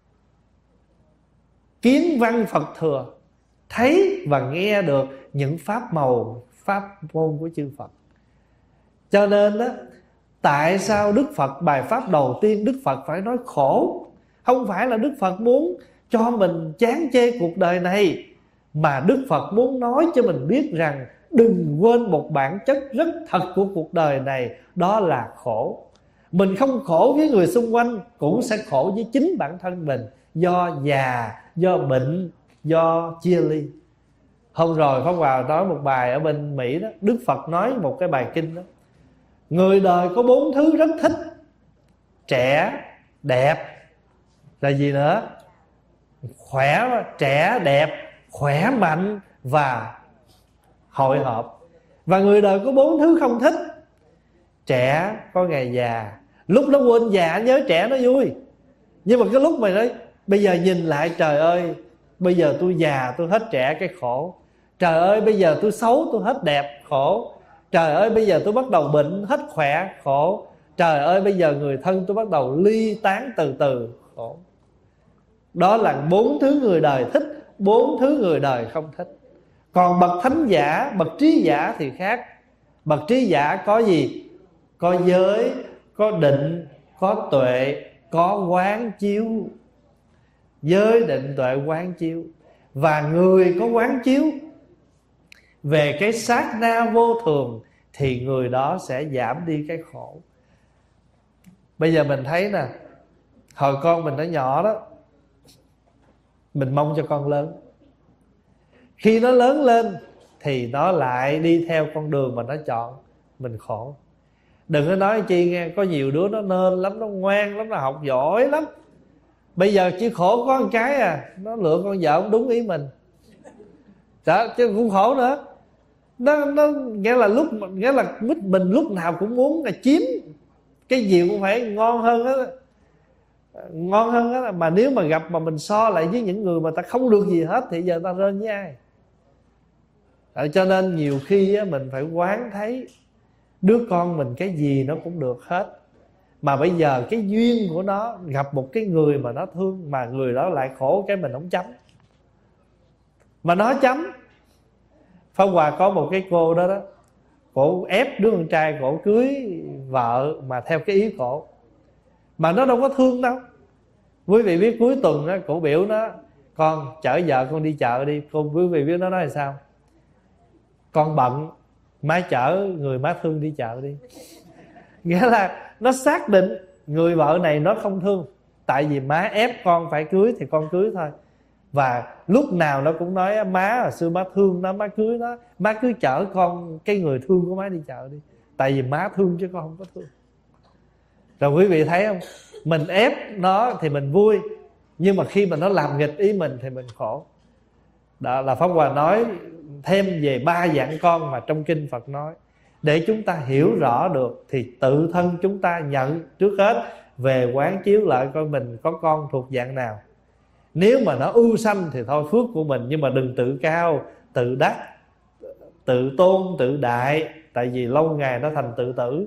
Kiến văn Phật thừa, thấy và nghe được những pháp màu, pháp môn của chư Phật. Cho nên đó, tại sao Đức Phật bài pháp đầu tiên Đức Phật phải nói khổ? Không phải là Đức Phật muốn cho mình chán chê cuộc đời này, mà Đức Phật muốn nói cho mình biết rằng đừng quên một bản chất rất thật của cuộc đời này, đó là khổ. Mình không khổ với người xung quanh, cũng sẽ khổ với chính bản thân mình, do già, do bệnh, do chia ly. Hôm rồi Pháp Hòa nói một bài ở bên Mỹ đó, Đức Phật nói một cái bài kinh đó: người đời có 4 thứ rất thích: trẻ, đẹp, là gì nữa? Khỏe, trẻ, đẹp, khỏe mạnh và hội họp. Và người đời có 4 thứ không thích: trẻ có ngày già, lúc nó quên già nhớ trẻ nó vui. Nhưng mà cái lúc mày nói bây giờ nhìn lại, trời ơi bây giờ tôi già tôi hết trẻ, cái khổ. Trời ơi bây giờ tôi xấu tôi hết đẹp, khổ. Trời ơi bây giờ tôi bắt đầu bệnh hết khỏe, khổ. Trời ơi bây giờ người thân tôi bắt đầu ly tán từ từ, khổ. Đó là 4 thứ người đời thích, 4 thứ người đời không thích. Còn bậc thánh giả, bậc trí giả thì khác. Bậc trí giả có gì? Có giới, có định, có tuệ, có quán chiếu. Giới, định, tuệ, quán chiếu. Và người có quán chiếu về cái sát na vô thường thì người đó sẽ giảm đi cái khổ. Bây giờ mình thấy nè, hồi con mình nó nhỏ đó, mình mong cho con lớn. Khi nó lớn lên thì nó lại đi theo con đường mà nó chọn, mình khổ. Đừng có nói chi nghe, có nhiều đứa nó nên lắm, nó ngoan lắm, nó học giỏi lắm. Bây giờ chỉ khổ có một cái à, nó lựa con vợ không đúng ý mình. Đó, chứ cũng khổ nữa. Nó nghĩa là mình lúc nào cũng muốn là chiếm cái gì cũng phải ngon hơn đó. Ngon hơn đó. Mà nếu mà gặp mà mình so lại với những người mà ta không được gì hết thì giờ ta rên với ai? Cho nên nhiều khi á, mình phải quán thấy đứa con mình cái gì nó cũng được hết. Mà bây giờ cái duyên của nó gặp một cái người mà nó thương, mà người đó lại khổ, cái mình không chấm. Mà nó chấm. Pháp Hòa có một cái cô đó đó, cổ ép đứa con trai cổ cưới vợ mà theo cái ý cổ, mà nó đâu có thương đâu. Quý vị biết cuối tuần đó, cổ biểu nó: con chở vợ con đi chợ đi. Quý vị biết nó nói là sao? Con bận, má chở người má thương đi chợ đi. Nghĩa là nó xác định người vợ này nó không thương, tại vì má ép con phải cưới thì con cưới thôi. Và lúc nào nó cũng nói: má hồi xưa má thương nó, má cưới nó, má cứ chở con, cái người thương của má đi chợ đi, tại vì má thương chứ con không có thương. Rồi quý vị thấy không? Mình ép nó thì mình vui, nhưng mà khi mà nó làm nghịch ý mình thì mình khổ. Đó là Pháp Hòa nói thêm về 3 dạng con mà trong kinh Phật nói, để chúng ta hiểu rõ được thì tự thân chúng ta nhận trước hết về quán chiếu lại coi mình có con thuộc dạng nào. Nếu mà nó ưu sanh thì thôi phước của mình, nhưng mà đừng tự cao, tự đắc, tự tôn, tự đại, tại vì lâu ngày nó thành tự tử.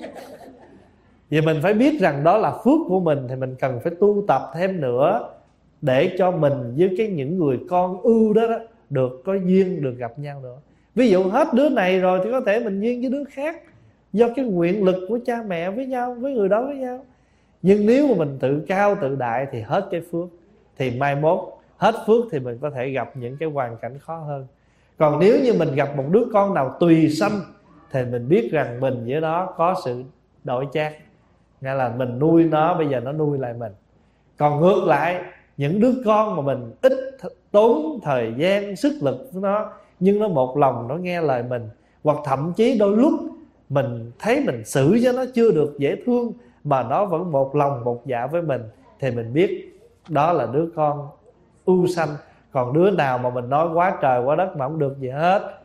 Vì mình phải biết rằng đó là phước của mình, thì mình cần phải tu tập thêm nữa để cho mình với những người con ưu đó, được có duyên được gặp nhau nữa. Ví dụ hết đứa này rồi thì có thể mình duyên với đứa khác, do cái nguyện lực của cha mẹ với nhau, với người đó với nhau. Nhưng nếu mà mình tự cao tự đại thì hết cái phước, thì mai mốt hết phước thì mình có thể gặp những cái hoàn cảnh khó hơn. Còn nếu như mình gặp một đứa con nào tùy sanh thì mình biết rằng mình với nó có sự đổi chác, nghĩa là mình nuôi nó, bây giờ nó nuôi lại mình. Còn ngược lại, những đứa con mà mình ít tốn thời gian sức lực với nó, nhưng nó một lòng nó nghe lời mình, hoặc thậm chí đôi lúc mình thấy mình xử với nó chưa được dễ thương mà nó vẫn một lòng một dạ với mình, thì mình biết đó là đứa con ưu sanh. Còn đứa nào mà mình nói quá trời quá đất mà không được gì hết,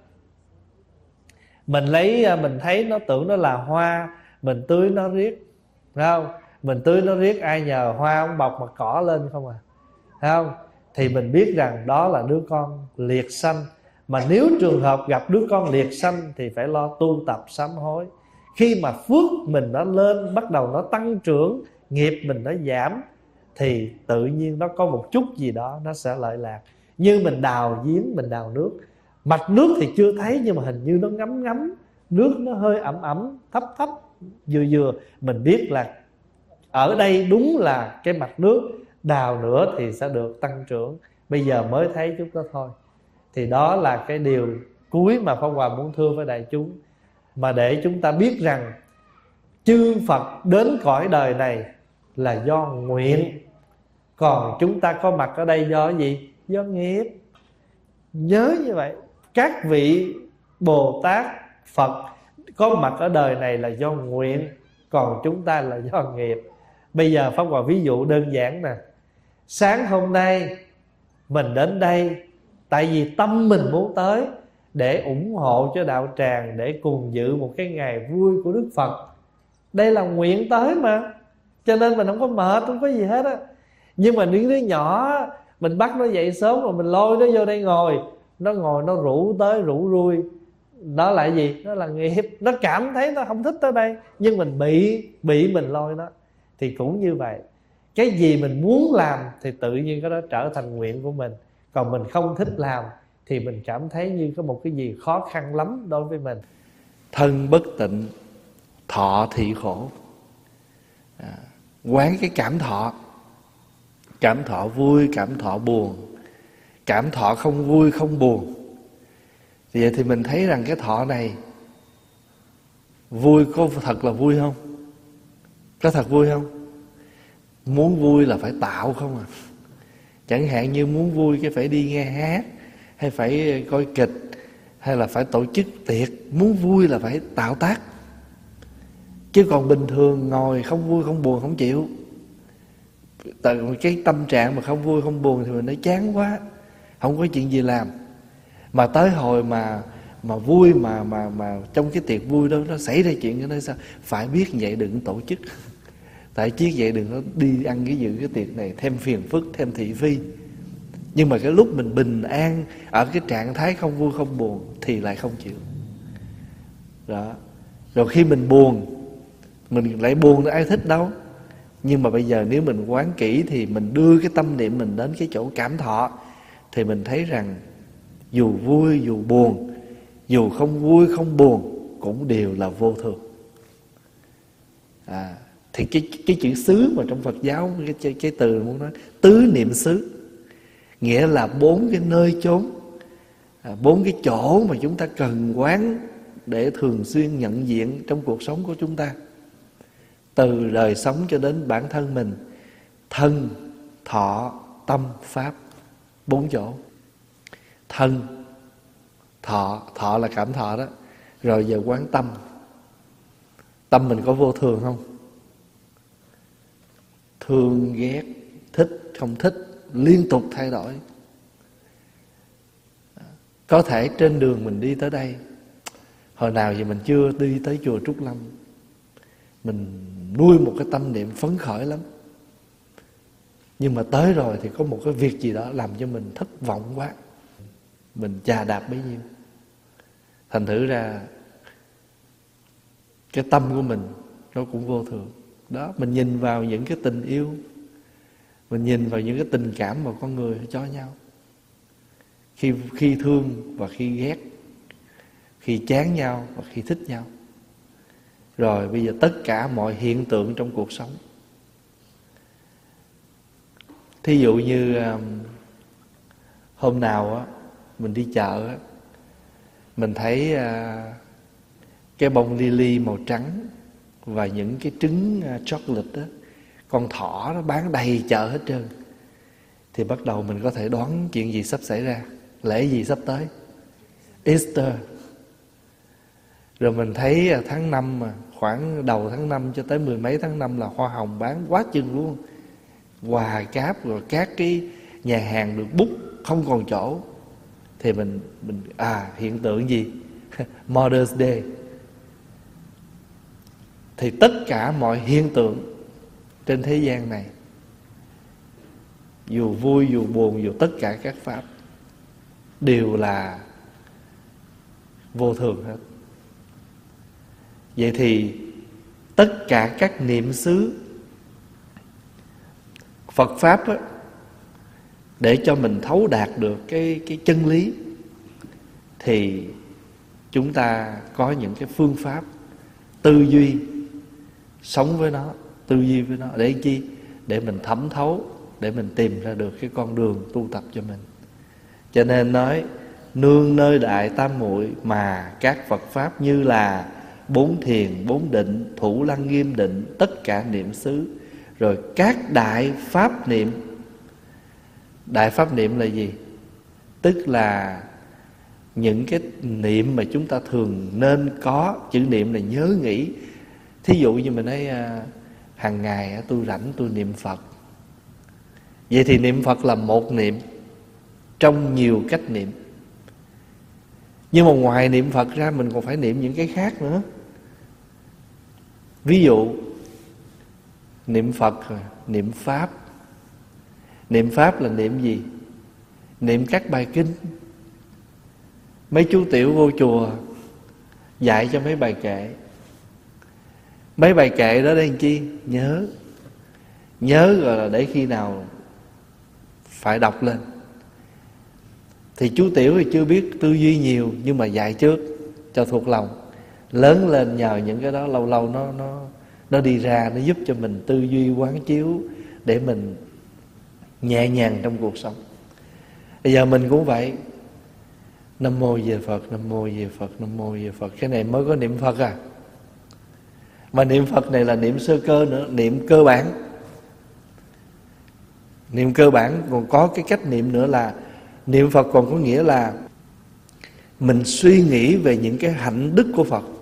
mình thấy nó tưởng nó là hoa, mình tưới nó riết, phải không? Mình tưới nó riết, ai nhờ hoa không bọc mà cỏ lên không à, phải không? Thì mình biết rằng đó là đứa con liệt sanh. Mà nếu trường hợp gặp đứa con liệt sanh thì phải lo tu tập sám hối. Khi mà phước mình nó lên, bắt đầu nó tăng trưởng, nghiệp mình nó giảm, thì tự nhiên nó có một chút gì đó nó sẽ lợi lạc. Như mình đào giếng, mình đào nước, mặt nước thì chưa thấy, nhưng mà hình như nó ngấm ngấm, nước nó hơi ẩm ẩm, thấp thấp, vừa vừa, mình biết là ở đây đúng là cái mặt nước, đào nữa thì sẽ được tăng trưởng. Bây giờ mới thấy chút đó thôi. Thì đó là cái điều cuối mà Pháp Hòa muốn thưa với đại chúng, mà để chúng ta biết rằng chư Phật đến cõi đời này là do nguyện, còn chúng ta có mặt ở đây do gì? Do nghiệp. Nhớ như vậy. Các vị Bồ Tát, Phật có mặt ở đời này là do nguyện, còn chúng ta là do nghiệp. Bây giờ Pháp Hòa ví dụ đơn giản nè. Sáng hôm nay mình đến đây tại vì tâm mình muốn tới, để ủng hộ cho đạo tràng, để cùng dự một cái ngày vui của Đức Phật. Đây là nguyện tới mà, cho nên mình không có mệt, không có gì hết á. Nhưng mà những đứa nhỏ mình bắt nó dậy sớm rồi mình lôi nó vô đây ngồi, nó ngồi nó rủ tới rủ lui, đó là gì? Đó là nghiệp. Nó cảm thấy nó không thích tới đây, nhưng mình bị mình lôi nó. Thì cũng như vậy, cái gì mình muốn làm thì tự nhiên cái đó trở thành nguyện của mình. Còn mình không thích làm thì mình cảm thấy như có một cái gì khó khăn lắm đối với mình. Thân bất tịnh, thọ thị khổ. Quán cái cảm thọ. Cảm thọ vui, cảm thọ buồn, cảm thọ không vui, không buồn. Thì vậy thì mình thấy rằng cái thọ này vui có thật là vui không? Có thật vui không? Muốn vui là phải tạo không à. Chẳng hạn như muốn vui cái phải đi nghe hát, hay phải coi kịch, hay là phải tổ chức tiệc. Muốn vui là phải tạo tác. Chứ còn bình thường ngồi không vui không buồn không chịu. Tại cái tâm trạng mà không vui không buồn thì mình nói chán quá, không có chuyện gì làm. Mà tới hồi mà vui mà trong cái tiệc vui đó nó xảy ra chuyện cho nên sao? Phải biết vậy đừng tổ chức. Tại chiếc vậy đừng có đi ăn cái dự cái tiệc này, thêm phiền phức, thêm thị phi. Nhưng mà cái lúc mình bình an ở cái trạng thái không vui không buồn thì lại không chịu. Đó. Rồi khi mình buồn, mình lại buồn, ai thích đâu. Nhưng mà bây giờ nếu mình quán kỹ thì mình đưa cái tâm niệm mình đến cái chỗ cảm thọ, thì mình thấy rằng dù vui dù buồn, dù không vui không buồn cũng đều là vô thường. Thì cái chữ xứ mà trong Phật giáo, cái từ muốn nói tứ niệm xứ, nghĩa là 4 cái nơi chốn, 4 cái chỗ mà chúng ta cần quán để thường xuyên nhận diện trong cuộc sống của chúng ta. Từ đời sống cho đến bản thân mình. Thân, thọ, tâm, pháp. 4 chỗ. Thân, thọ là cảm thọ đó. Rồi giờ quán tâm. Tâm mình có vô thường không? Thương, ghét, thích, không thích, liên tục thay đổi. Có thể trên đường mình đi tới đây, hồi nào giờ mình chưa đi tới chùa Trúc Lâm, mình nuôi một cái tâm niệm phấn khởi lắm. Nhưng mà tới rồi thì có một cái việc gì đó làm cho mình thất vọng quá, mình chà đạp bấy nhiêu. Thành thử ra cái tâm của mình nó cũng vô thường. Đó, mình nhìn vào những cái tình yêu, mình nhìn vào những cái tình cảm mà con người cho nhau. Khi thương và khi ghét, khi chán nhau và khi thích nhau. Rồi bây giờ tất cả mọi hiện tượng trong cuộc sống. Thí dụ như hôm nào á, mình đi chợ á, mình thấy cái bông lily màu trắng và những cái trứng chocolate đó, con thỏ nó bán đầy chợ hết trơn. Thì bắt đầu mình có thể đoán chuyện gì sắp xảy ra, lễ gì sắp tới, Easter. Rồi mình thấy tháng 5 mà, khoảng đầu tháng 5 cho tới 10 mấy tháng 5 là hoa hồng bán quá chừng luôn. Quà cáp rồi các cái nhà hàng được book không còn chỗ. Thì mình hiện tượng gì? Mother's Day. Thì tất cả mọi hiện tượng trên thế gian này, dù vui dù buồn, dù tất cả các pháp, đều là vô thường hết. Vậy thì tất cả các niệm xứ Phật Pháp á, để cho mình thấu đạt được cái chân lý, thì chúng ta có những cái phương pháp tư duy sống với nó, tư duy với nó. Để chi? Để mình thẩm thấu, để mình tìm ra được cái con đường tu tập cho mình. Cho nên nói nương nơi đại tam muội mà các Phật Pháp như là 4 thiền, 4 định, thủ lăng nghiêm định, tất cả niệm xứ. Rồi các đại pháp niệm. Đại pháp niệm là gì? Tức là những cái niệm mà chúng ta thường nên có. Chữ niệm là nhớ nghĩ. Thí dụ như mình nói hàng ngày tôi rảnh tôi niệm Phật. Vậy thì niệm Phật là một niệm trong nhiều cách niệm. Nhưng mà ngoài niệm Phật ra mình còn phải niệm những cái khác nữa. Ví dụ niệm Phật, niệm Pháp. Niệm Pháp là niệm gì? Niệm các bài kinh. Mấy chú tiểu vô chùa dạy cho mấy bài kệ. Mấy bài kệ đó đang chi? Nhớ. Nhớ rồi là để khi nào phải đọc lên. Thì chú tiểu thì chưa biết tư duy nhiều, nhưng mà dạy trước cho thuộc lòng. Lớn lên nhờ những cái đó lâu lâu nó đi ra, nó giúp cho mình tư duy quán chiếu, để mình nhẹ nhàng trong cuộc sống. Bây giờ mình cũng vậy. Nam mô về Phật, Nam mô về Phật, Nam mô về Phật. Cái này mới có niệm Phật à. Mà niệm Phật này là niệm sơ cơ nữa, niệm cơ bản. Niệm cơ bản còn có cái cách niệm nữa là niệm Phật còn có nghĩa là mình suy nghĩ về những cái hạnh đức của Phật.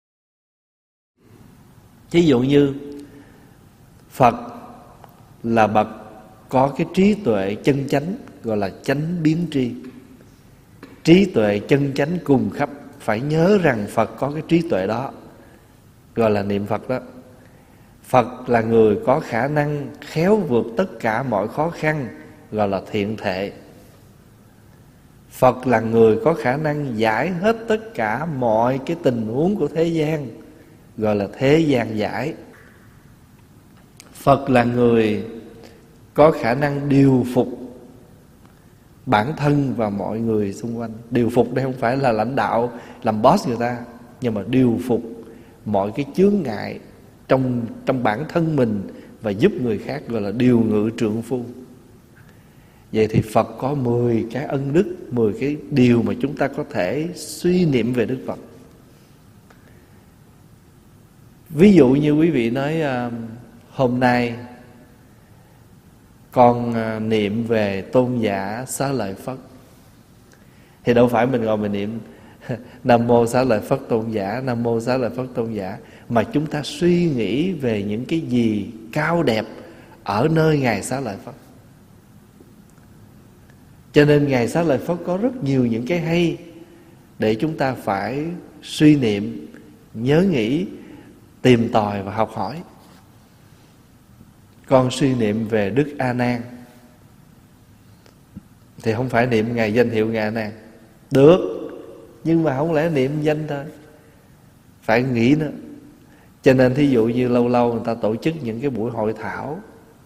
Ví dụ như Phật là bậc có cái trí tuệ chân chánh, gọi là chánh biến tri. Trí tuệ chân chánh cùng khắp. Phải nhớ rằng Phật có cái trí tuệ đó, gọi là niệm Phật đó. Phật là người có khả năng khéo vượt tất cả mọi khó khăn, gọi là thiện thệ. Phật là người có khả năng giải hết tất cả mọi cái tình huống của thế gian, gọi là thế gian giải. Phật là người có khả năng điều phục bản thân và mọi người xung quanh. Điều phục đây không phải là lãnh đạo làm boss người ta, nhưng mà điều phục mọi cái chướng ngại trong bản thân mình và giúp người khác, gọi là điều ngự trượng phu. Vậy thì Phật có 10 cái ân đức, 10 cái điều mà chúng ta có thể suy niệm về Đức Phật. Ví dụ như quý vị nói hôm nay con niệm về tôn giả Xá Lợi Phất, thì đâu phải mình ngồi mình niệm Nam mô Xá Lợi Phất tôn giả, Nam mô Xá Lợi Phất tôn giả, mà chúng ta suy nghĩ về những cái gì cao đẹp ở nơi Ngài Xá Lợi Phất. Cho nên Ngài Xá Lợi Phất có rất nhiều những cái hay để chúng ta phải suy niệm, nhớ nghĩ, tìm tòi và học hỏi. Con suy niệm về Đức A Nan thì không phải niệm Ngài danh hiệu Ngài A Nan. Được, nhưng mà không lẽ niệm danh thôi, phải nghĩ nữa. Cho nên thí dụ như lâu lâu người ta tổ chức những cái buổi hội thảo,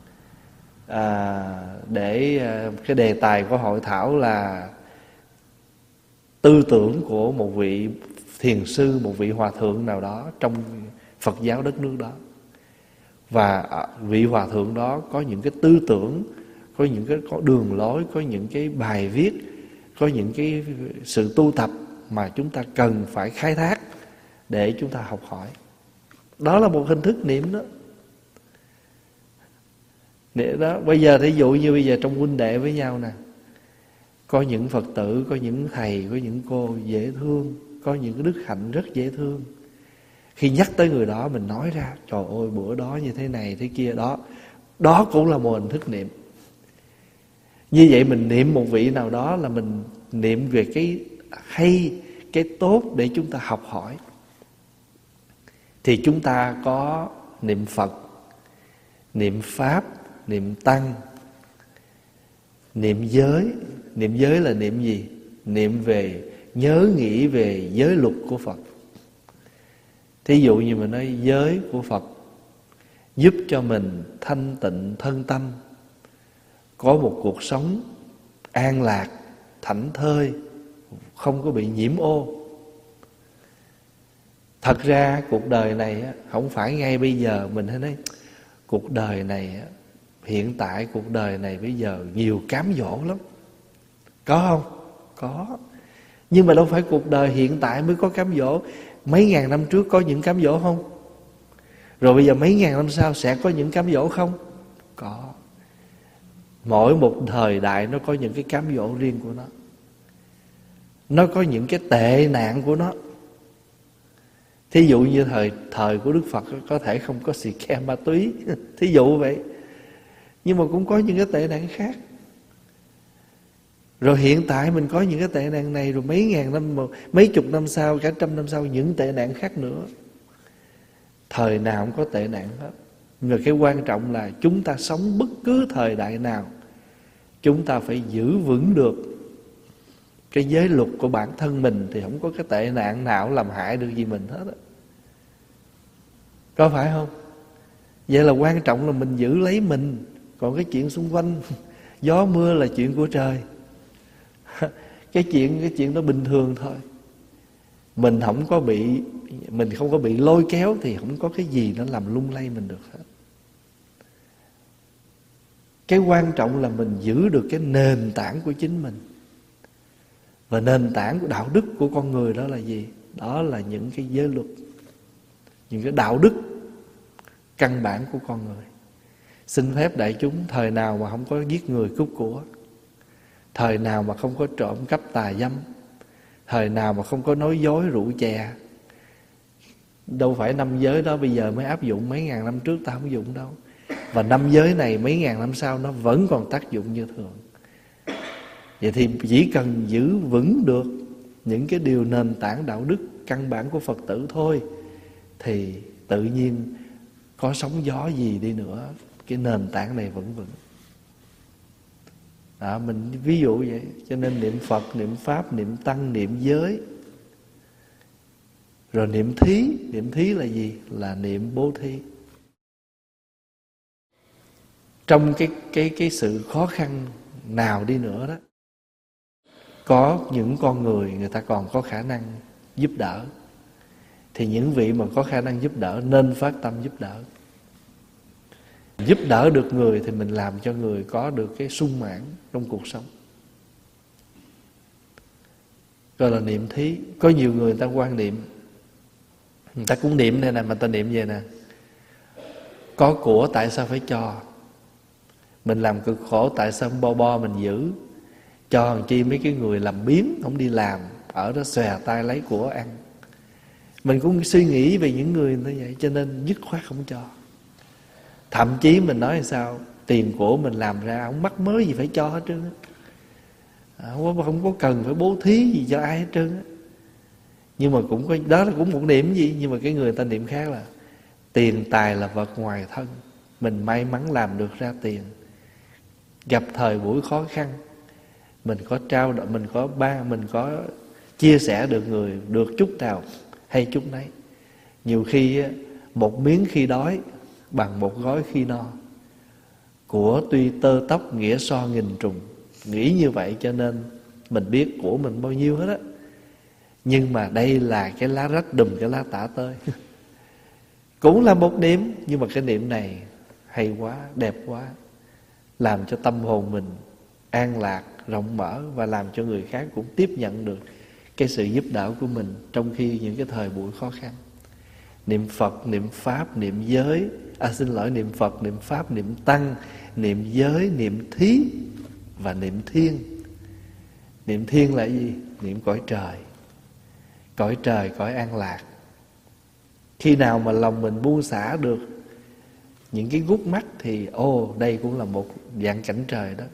để cái đề tài của hội thảo là tư tưởng của một vị thiền sư, một vị hòa thượng nào đó trong Phật giáo đất nước đó. Và vị hòa thượng đó có những cái tư tưởng, có những cái có đường lối, có những cái bài viết, có những cái sự tu tập mà chúng ta cần phải khai thác để chúng ta học hỏi. Đó là một hình thức niệm đó. Để đó, bây giờ thí dụ như bây giờ trong huynh đệ với nhau nè, có những Phật tử, có những thầy, có những cô dễ thương, có những cái đức hạnh rất dễ thương. Khi nhắc tới người đó mình nói ra, trời ơi bữa đó như thế này thế kia đó. Đó cũng là một hình thức niệm. Như vậy mình niệm một vị nào đó là mình niệm về cái hay, cái tốt để chúng ta học hỏi. Thì chúng ta có niệm Phật, niệm Pháp, niệm Tăng, niệm giới. Niệm giới là niệm gì? Niệm về, nhớ nghĩ về giới luật của Phật. Thí dụ như mình nói giới của Phật giúp cho mình thanh tịnh thân tâm, có một cuộc sống an lạc, thảnh thơi, không có bị nhiễm ô. Thật ra cuộc đời này không phải ngay bây giờ mình hay nói cuộc đời này, hiện tại cuộc đời này bây giờ nhiều cám dỗ lắm. Có không? Có. Nhưng mà đâu phải cuộc đời hiện tại mới có cám dỗ. Mấy ngàn năm trước có những cám dỗ không? Rồi bây giờ mấy ngàn năm sau sẽ có những cám dỗ không? Có. Mỗi một thời đại nó có những cái cám dỗ riêng của nó. Nó có những cái tệ nạn của nó. Thí dụ như thời của Đức Phật có thể không có xì ke ma túy, thí dụ vậy. Nhưng mà cũng có những cái tệ nạn khác. Rồi hiện tại mình có những cái tệ nạn này, rồi mấy ngàn năm, mấy chục năm sau, cả trăm năm sau những tệ nạn khác nữa. Thời nào cũng có tệ nạn hết. Nhưng mà cái quan trọng là chúng ta sống bất cứ thời đại nào, chúng ta phải giữ vững được cái giới luật của bản thân mình, thì không có cái tệ nạn nào làm hại được gì mình hết á. Có phải không? Vậy là quan trọng là mình giữ lấy mình. Còn cái chuyện xung quanh gió mưa là chuyện của trời. Cái chuyện đó bình thường thôi. Mình không có bị lôi kéo thì không có cái gì nó làm lung lay mình được hết. Cái quan trọng là mình giữ được cái nền tảng của chính mình. Và nền tảng của đạo đức của con người đó là gì? Đó là những cái giới luật, những cái đạo đức căn bản của con người. Xin phép đại chúng, thời nào mà không có giết người cướp của, thời nào mà không có trộm cắp tà dâm, thời nào mà không có nói dối rượu chè. Đâu phải năm giới đó bây giờ mới áp dụng, mấy ngàn năm trước ta không dụng đâu. Và năm giới này mấy ngàn năm sau nó vẫn còn tác dụng như thường. Vậy thì chỉ cần giữ vững được những cái điều nền tảng đạo đức căn bản của Phật tử thôi, thì tự nhiên có sóng gió gì đi nữa, cái nền tảng này vẫn vững. Đó, mình ví dụ vậy. Cho nên niệm Phật, niệm Pháp, niệm Tăng, niệm giới. Rồi niệm thí. Niệm thí là gì? Là niệm bố thí. Trong cái sự khó khăn nào đi nữa đó, có những con người ta còn có khả năng giúp đỡ, thì những vị mà có khả năng giúp đỡ nên phát tâm giúp đỡ. Giúp đỡ được người thì mình làm cho người có được cái sung mãn trong cuộc sống. Gọi là niệm thí. Có nhiều người ta quan niệm, người ta cũng niệm này nè, mà ta niệm về nè: có của tại sao phải cho? Mình làm cực khổ tại sao không bo mình giữ? Cho làm chi mấy cái người làm biếng, không đi làm, ở đó xòe tay lấy của ăn. Mình cũng suy nghĩ về những người như vậy, cho nên dứt khoát không cho. Thậm chí mình nói sao, tiền của mình làm ra không mắc mớ gì phải cho hết trơn á. Không có cần phải bố thí gì cho ai hết trơn á. Nhưng mà cũng có, đó là cũng một niệm gì. Nhưng mà cái người ta niệm khác là tiền tài là vật ngoài thân. Mình may mắn làm được ra tiền, gặp thời buổi khó khăn, mình có trao đổi, mình có chia sẻ được người, được chút nào hay chút nấy. Nhiều khi một miếng khi đói bằng một gói khi no. Của tuy tơ tóc nghĩa so nghìn trùng. Nghĩ như vậy cho nên mình biết của mình bao nhiêu hết á. Nhưng mà đây là cái lá rách đùm cái lá tả tơi. Cũng là một niệm, nhưng mà cái niệm này hay quá, đẹp quá, làm cho tâm hồn mình an lạc, rộng mở, và làm cho người khác cũng tiếp nhận được cái sự giúp đỡ của mình trong khi những cái thời buổi khó khăn. Niệm Phật, niệm Pháp, niệm giới, niệm Phật, niệm Pháp, niệm Tăng, niệm giới, niệm thí và niệm thiên. Niệm thiên là gì? Niệm cõi trời. Cõi trời, cõi an lạc. Khi nào mà lòng mình buông xả được những cái gút mắt thì đây cũng là một dạng cảnh trời đó.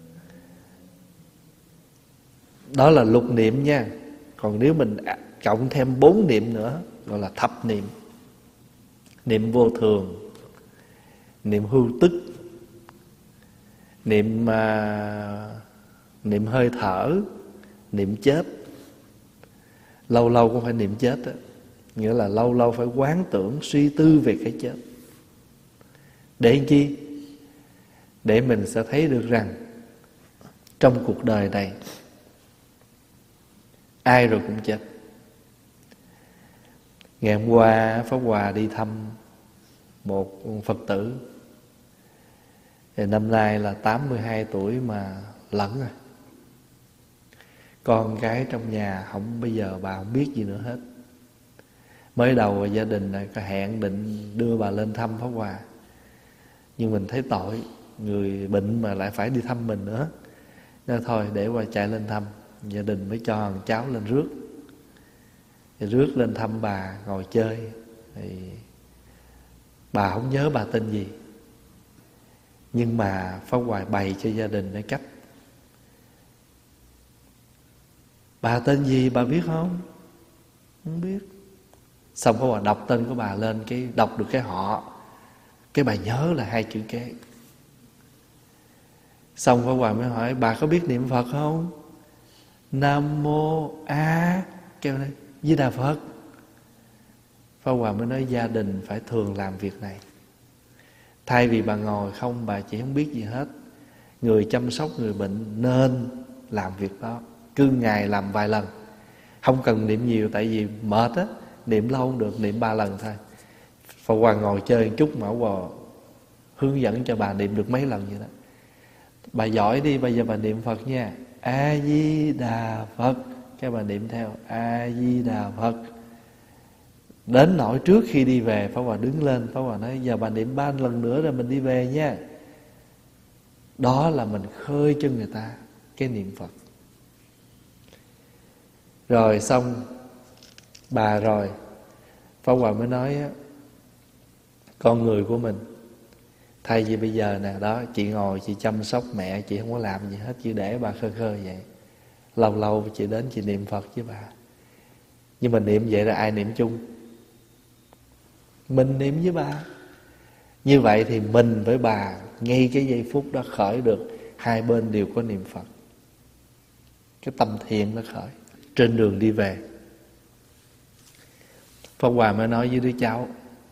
Đó là lục niệm nha. Còn nếu mình cộng thêm 4 niệm nữa, gọi là thập niệm. Niệm vô thường, niệm hưu tức, niệm hơi thở, niệm chết. Lâu lâu cũng phải niệm chết đó. Nghĩa là lâu lâu phải quán tưởng, suy tư về cái chết. Để chi? Để mình sẽ thấy được rằng trong cuộc đời này ai rồi cũng chết. Ngày hôm qua Pháp Hòa đi thăm một Phật tử, thì năm nay là 82 tuổi mà lẫn rồi. Con cái trong nhà không, bây giờ bà không biết gì nữa hết. Mới đầu gia đình này có hẹn định đưa bà lên thăm Pháp Hòa, nhưng mình thấy tội, người bệnh mà lại phải đi thăm mình nữa, nên thôi để qua chạy lên thăm. Gia đình mới cho thằng cháu lên rước. Thì rước lên thăm bà, ngồi chơi. Thì bà không nhớ bà tên gì, nhưng mà Pháp Hòa bày cho gia đình cái cách. Bà tên gì bà biết không? Không biết. Xong Pháp Hòa đọc tên của bà lên, cái đọc được cái họ, cái bà nhớ là 2 chữ kế. Xong Pháp Hòa mới hỏi bà có biết niệm Phật không? Nam Mô A kêu này Di Đà Phật. Pháp Hòa mới nói gia đình phải thường làm việc này. Thay vì bà ngồi không, bà chỉ không biết gì hết, người chăm sóc người bệnh nên làm việc đó. Cứ ngày làm vài lần, không cần niệm nhiều, tại vì mệt á, niệm lâu không được, niệm 3 lần thôi. Pháp Hòa ngồi chơi một chút mà Hòa hướng dẫn cho bà niệm được mấy lần vậy đó. Bà giỏi đi, bây giờ bà niệm Phật nha. A Di Đà Phật. Cái bà niệm theo A Di Đà Phật. Đến nỗi trước khi đi về, Pháp Hòa đứng lên, Pháp Hòa nói giờ bà niệm 3 lần nữa rồi mình đi về nha. Đó là mình khơi cho người ta cái niệm Phật. Rồi xong bà rồi, Pháp Hòa mới nói con người của mình, thay vì bây giờ nè, đó chị ngồi chị chăm sóc mẹ, chị không có làm gì hết, chỉ để bà khơ khơ vậy. Lâu lâu chị đến chị niệm Phật với bà. Nhưng mà niệm vậy là ai niệm chung? Mình niệm với bà. Như vậy thì mình với bà ngay cái giây phút đó khởi được, hai bên đều có niệm Phật. Cái tâm thiện nó khởi. Trên đường đi về, Pháp Hòa mới nói với đứa cháu,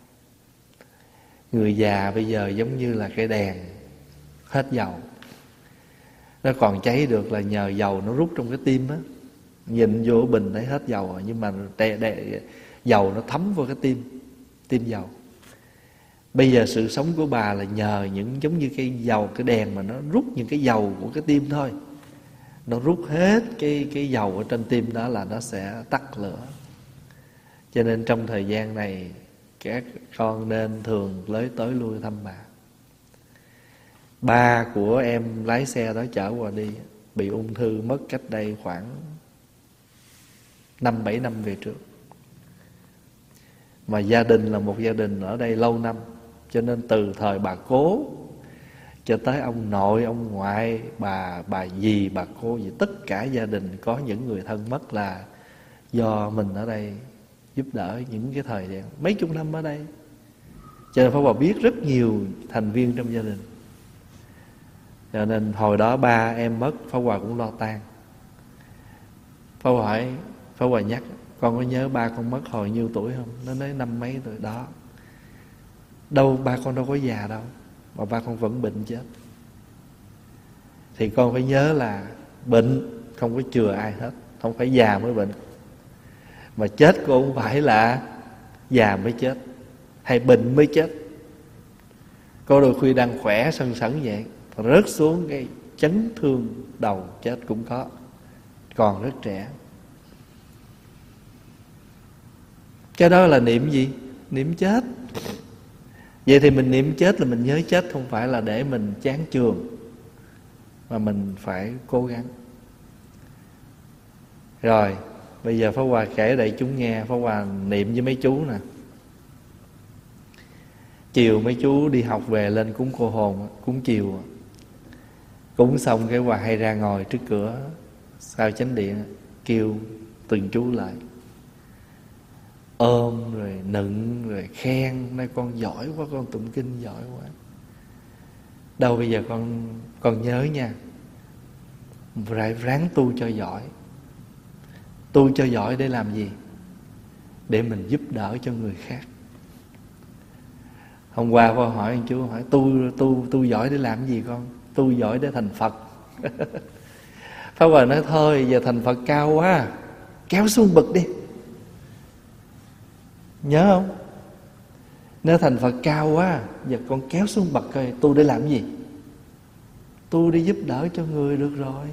người già bây giờ giống như là cái đèn hết dầu. Nó còn cháy được là nhờ dầu nó rút trong cái tim á. Nhìn vô bình thấy hết dầu rồi, nhưng mà dầu nó thấm vô cái tim dầu. Bây giờ sự sống của bà là nhờ những giống như cái dầu, cái đèn mà nó rút những cái dầu của cái tim thôi. Nó rút hết cái dầu ở trên tim đó là nó sẽ tắt lửa. Cho nên trong thời gian này các con nên thường tới lui thăm bà. Ba của em lái xe đó chở qua đi, bị ung thư mất cách đây khoảng 5-7 năm về trước. Mà gia đình là một gia đình ở đây lâu năm, cho nên từ thời bà cố cho tới ông nội, ông ngoại, bà dì, bà cô gì, tất cả gia đình có những người thân mất là do mình ở đây giúp đỡ những cái thời gian mấy chục năm ở đây. Cho nên Pháp Hòa biết rất nhiều thành viên trong gia đình. Cho nên hồi đó ba em mất, Pháp Hòa cũng lo tang. Pháp Hòa nhắc, con có nhớ ba con mất hồi nhiêu tuổi không? Nó nói 50 mấy tuổi đó. Đâu, ba con đâu có già đâu, mà ba con vẫn bệnh chết. Thì con phải nhớ là bệnh không có chừa ai hết, không phải già mới bệnh. Mà chết cũng không phải là già mới chết, hay bệnh mới chết. Có đôi khi đang khỏe sân sẩn vậy, rớt xuống cái chấn thương đầu chết cũng có, còn rất trẻ. Cái đó là niệm gì? Niệm chết. Vậy thì mình niệm chết là mình nhớ chết, không phải là để mình chán chường, mà mình phải cố gắng. Rồi bây giờ Pháp Hòa kể đại chúng nghe. Pháp Hòa niệm với mấy chú nè. Chiều mấy chú đi học về lên cúng cô hồn, cúng chiều. Cúng xong cái Hòa hay ra ngồi trước cửa sau chánh điện, kêu từng chú lại, ôm rồi nựng rồi khen, nay con giỏi quá, con tụng kinh giỏi quá. Đâu bây giờ con nhớ nha, phải ráng tu cho giỏi. Tu cho giỏi để làm gì? để mình giúp đỡ cho người khác. Hôm qua con hỏi anh chú, hỏi tu giỏi để làm gì con? Tu giỏi để thành Phật. Pháp Hòa nói thôi, giờ thành Phật cao quá, kéo xuống bậc đi. Nhớ không? Nếu thành Phật cao quá, giờ con kéo xuống bậc coi, tu để làm gì? Tu để giúp đỡ cho người được rồi.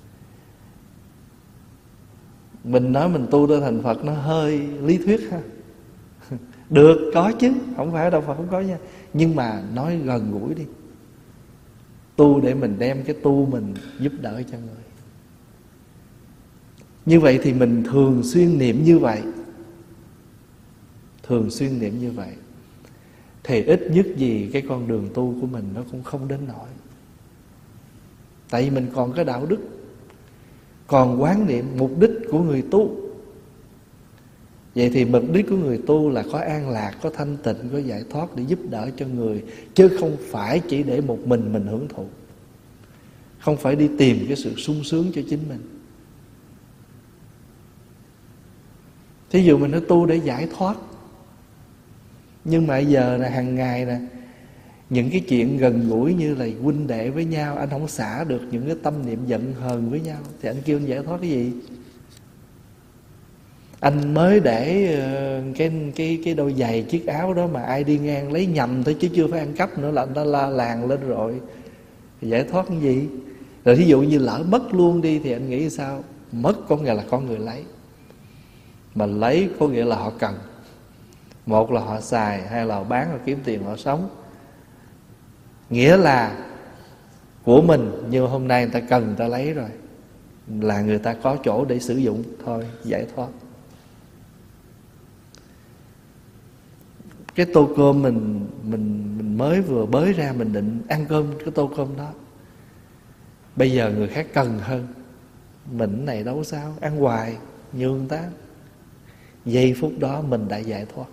Mình nói mình tu để thành Phật nó hơi lý thuyết ha. Được, có chứ, không phải đâu Phật không có nha. Nhưng mà nói gần gũi đi. Tu để mình đem cái tu mình giúp đỡ cho người. Như vậy thì mình thường xuyên niệm như vậy. Thường xuyên niệm như vậy thì ít nhất gì cái con đường tu của mình nó cũng không đến nỗi. Tại vì mình còn có đạo đức, còn quán niệm mục đích của người tu. Vậy thì mục đích của người tu là có an lạc, có thanh tịnh, có giải thoát để giúp đỡ cho người, chứ không phải chỉ để một mình hưởng thụ. Không phải đi tìm cái sự sung sướng cho chính mình. Thí dụ mình nói tu để giải thoát, nhưng mà giờ là hàng ngày nè, những cái chuyện gần gũi như là huynh đệ với nhau, anh không xả được những cái tâm niệm giận hờn với nhau, thì anh kêu anh giải thoát cái gì? Anh mới để cái đôi giày chiếc áo đó mà ai đi ngang lấy nhầm thôi, chứ chưa phải ăn cắp nữa là anh đã la làng lên rồi. Thì giải thoát cái gì? Rồi thí dụ như lỡ mất luôn đi thì anh nghĩ sao? Mất có nghĩa là có người lấy, mà lấy có nghĩa là họ cần. Một là họ xài, hai là họ bán, họ kiếm tiền họ sống. Nghĩa là của mình, nhưng hôm nay người ta cần, người ta lấy rồi, là người ta có chỗ để sử dụng thôi, giải thoát. Cái tô cơm mình mới vừa bới ra, mình định ăn cơm cái tô cơm đó, bây giờ người khác cần hơn, mình này đâu sao, ăn hoài nhường ta. Giây phút đó mình đã giải thoát.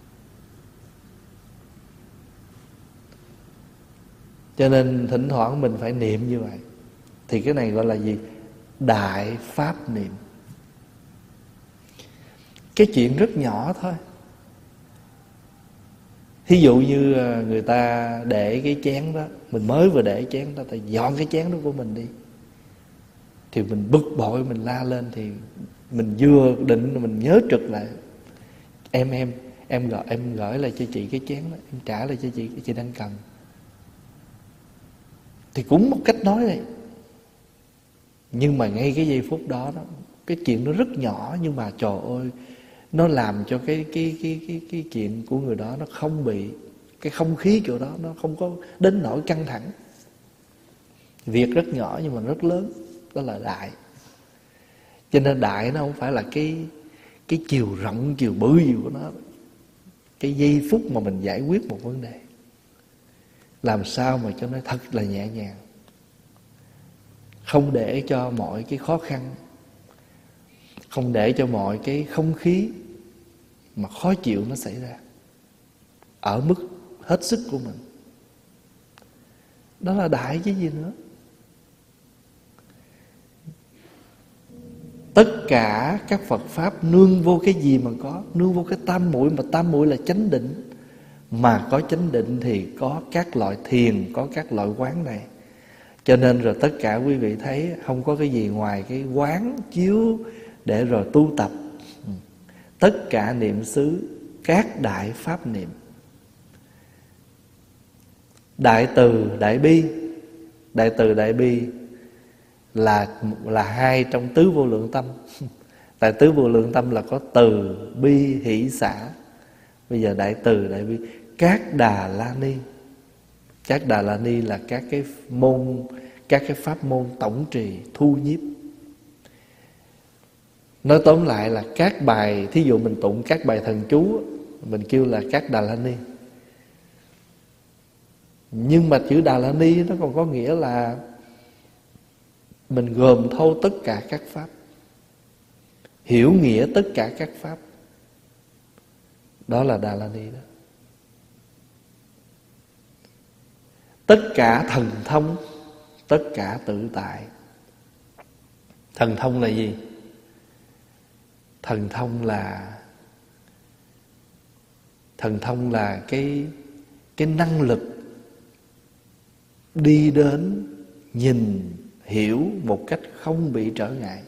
Cho nên thỉnh thoảng mình phải niệm như vậy. Thì cái này gọi là gì? Đại pháp niệm. Cái chuyện rất nhỏ thôi. Thí dụ như người ta để cái chén đó, mình mới vừa để chén đó, ta dọn cái chén đó của mình đi, thì mình bực bội, mình la lên, thì mình vừa định mình nhớ trực lại, em gửi lại cho chị cái chén đó, em trả lại cho chị đang cần. Thì cũng một cách nói đây. Nhưng mà ngay cái giây phút đó, cái chuyện nó rất nhỏ, nhưng mà trời ơi, nó làm cho cái chuyện của người đó nó không bị, cái không khí chỗ đó nó không có đến nỗi căng thẳng. Việc rất nhỏ nhưng mà rất lớn, đó là đại. Cho nên đại nó không phải là cái chiều rộng, chiều bự gì của nó. Cái giây phút mà mình giải quyết một vấn đề, làm sao mà cho nó thật là nhẹ nhàng, không để cho mọi cái khó khăn, không để cho mọi cái không khí mà khó chịu nó xảy ra ở mức hết sức của mình. Đó là đại chứ gì nữa. Tất cả các Phật Pháp nương vô cái gì mà có? Nương vô cái tam muội, mà tam muội là chánh định. Mà có chánh định thì có các loại thiền, có các loại quán này. Cho nên rồi tất cả quý vị thấy không có cái gì ngoài cái quán chiếu để rồi tu tập. Tất cả niệm xứ, các đại pháp niệm. Đại từ, đại bi. Đại từ, đại bi là hai trong tứ vô lượng tâm. Tại tứ vô lượng tâm là có từ, bi, hỷ, xả. Bây giờ đại từ, đại bi. Các Đà La Ni. Các Đà La Ni là các cái môn, các cái pháp môn tổng trì, thu nhiếp. Nói tóm lại là các bài, thí dụ mình tụng các bài thần chú, mình kêu là các Đà La Ni. Nhưng mà chữ Đà La Ni nó còn có nghĩa là mình gồm thâu tất cả các pháp, hiểu nghĩa tất cả các pháp. Đó là Đà La Ni đó. Tất cả thần thông, tất cả tự tại. Thần thông là gì? Thần thông là Thần thông là cái năng lực đi đến, nhìn, hiểu một cách không bị trở ngại.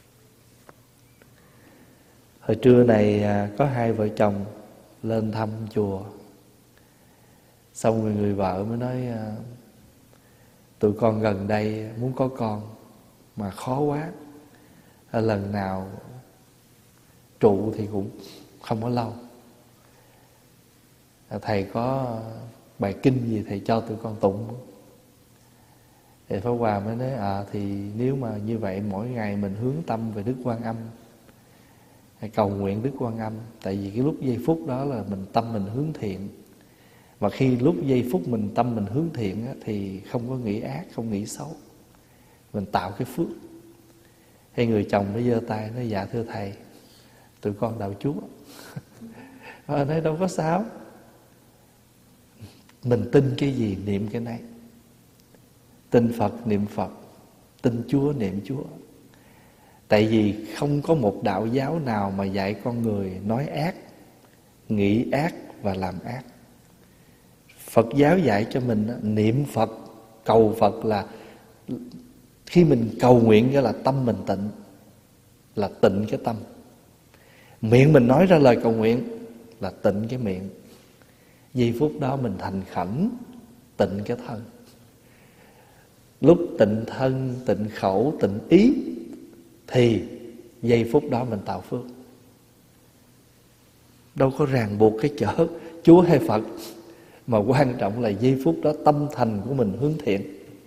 Hồi trưa này có hai vợ chồng lên thăm chùa. Xong rồi người vợ mới nói tụi con gần đây muốn có con mà khó quá. Lần nào trụ thì cũng không có lâu. Thầy có bài kinh gì thầy cho tụi con tụng. Thì Pháp Hòa mới nói thì nếu mà như vậy mỗi ngày mình hướng tâm về Đức Quan Âm, cầu nguyện Đức Quan Âm. Tại vì cái lúc giây phút đó là tâm mình hướng thiện. Và khi lúc giây phút tâm mình hướng thiện á, thì không có nghĩ ác, không nghĩ xấu. Mình tạo cái phước. Hay người chồng nó giơ tay nói dạ thưa thầy, tụi con đạo Chúa. Nói đâu có sao. Mình tin cái gì niệm cái này. Tin Phật niệm Phật, tin Chúa niệm Chúa. Tại vì không có một đạo giáo nào mà dạy con người nói ác, nghĩ ác và làm ác. Phật giáo dạy cho mình niệm Phật, cầu Phật là khi mình cầu nguyện nghĩa là tâm mình tịnh, là tịnh cái tâm. Miệng mình nói ra lời cầu nguyện là tịnh cái miệng. Giây phút đó mình thành khẩn, tịnh cái thân. Lúc tịnh thân, tịnh khẩu, tịnh ý thì giây phút đó mình tạo phước. Đâu có ràng buộc cái chở Chúa hay Phật, mà quan trọng là giây phút đó tâm thành của mình hướng thiện.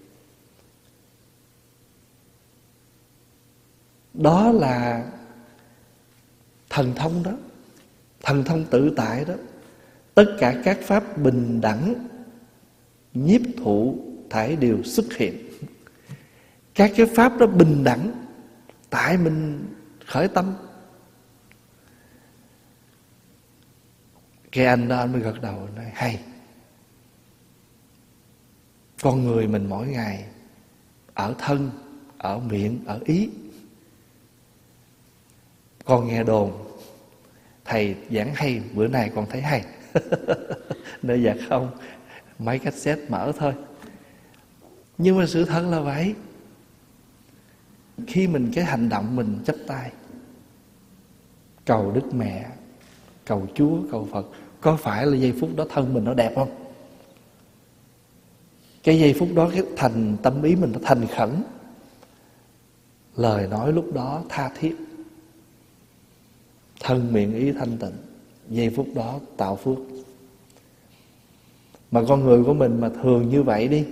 Đó là thần thông đó, thần thông tự tại đó. Tất cả các pháp bình đẳng, nhiếp thụ thải đều xuất hiện. Các cái pháp đó bình đẳng, tại mình khởi tâm. Cái anh đó anh mới gật đầu nói hay. Con người mình mỗi ngày ở thân, ở miệng, ở ý. Con nghe đồn thầy giảng hay, bữa nay con thấy hay. Nói dạ không, máy cassette mở thôi. Nhưng mà sự thật là vậy. Khi mình cái hành động mình chắp tay cầu Đức Mẹ, cầu Chúa, cầu Phật, có phải là giây phút đó thân mình nó đẹp không? Cái giây phút đó cái thành tâm ý mình nó thành khẩn, lời nói lúc đó tha thiết, thân miệng ý thanh tịnh. Giây phút đó tạo phước. Mà con người của mình mà thường như vậy đi.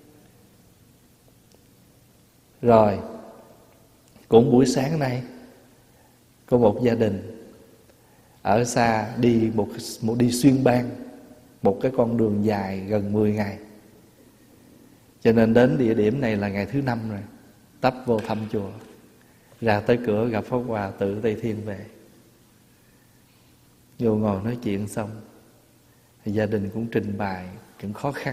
Rồi cũng buổi sáng nay có một gia đình ở xa đi đi xuyên bang, một cái con đường dài gần 10 ngày. Cho nên đến địa điểm này là ngày thứ 5 rồi. Tấp vô thăm chùa, ra tới cửa gặp Pháp Hòa tự Tây Thiên về. Vô ngồi nói chuyện xong thì gia đình cũng trình bày những khó khăn.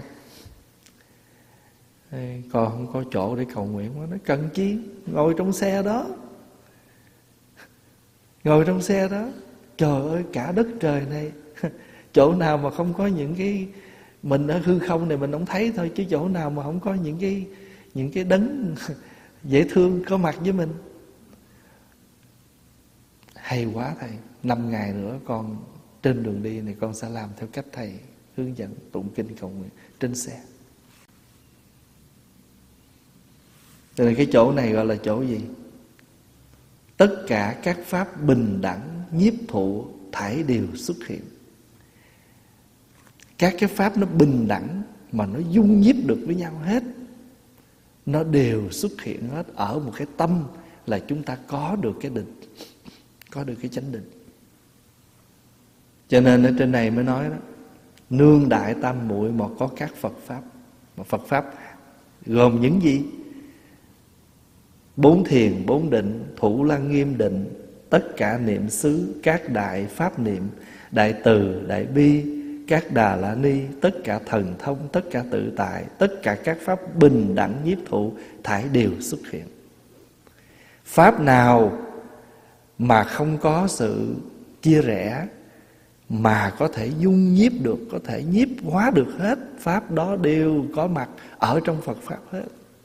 Con không có chỗ để cầu nguyện. Nó cần chi, ngồi trong xe đó. Ngồi trong xe đó. Trời ơi, cả đất trời này chỗ nào mà không có những cái, mình ở hư không này mình không thấy thôi, chứ chỗ nào mà không có những cái đấng dễ thương có mặt với mình. Hay quá thầy, 5 ngày nữa con trên đường đi này con sẽ làm theo cách thầy hướng dẫn, tụng kinh cầu nguyện trên xe. Cho nên cái chỗ này gọi là chỗ gì? Tất cả các pháp bình đẳng, nhiếp thụ thải đều xuất hiện. Các cái pháp nó bình đẳng mà nó dung nhiếp được với nhau hết, nó đều xuất hiện hết ở một cái tâm là chúng ta có được cái định, có được cái chánh định. Cho nên ở trên này mới nói đó, nương đại tam muội mà có các Phật pháp. Mà Phật pháp gồm những gì? 4 thiền, 4 định, thủ lăng nghiêm định, tất cả niệm xứ, các đại pháp niệm, đại từ, đại bi, các đà la ni, tất cả thần thông, tất cả tự tại, tất cả các pháp bình đẳng nhiếp thụ thải đều xuất hiện. Pháp nào mà không có sự chia rẽ, mà có thể dung nhiếp được, có thể nhiếp hóa được hết, pháp đó đều có mặt ở trong Phật Pháp hết.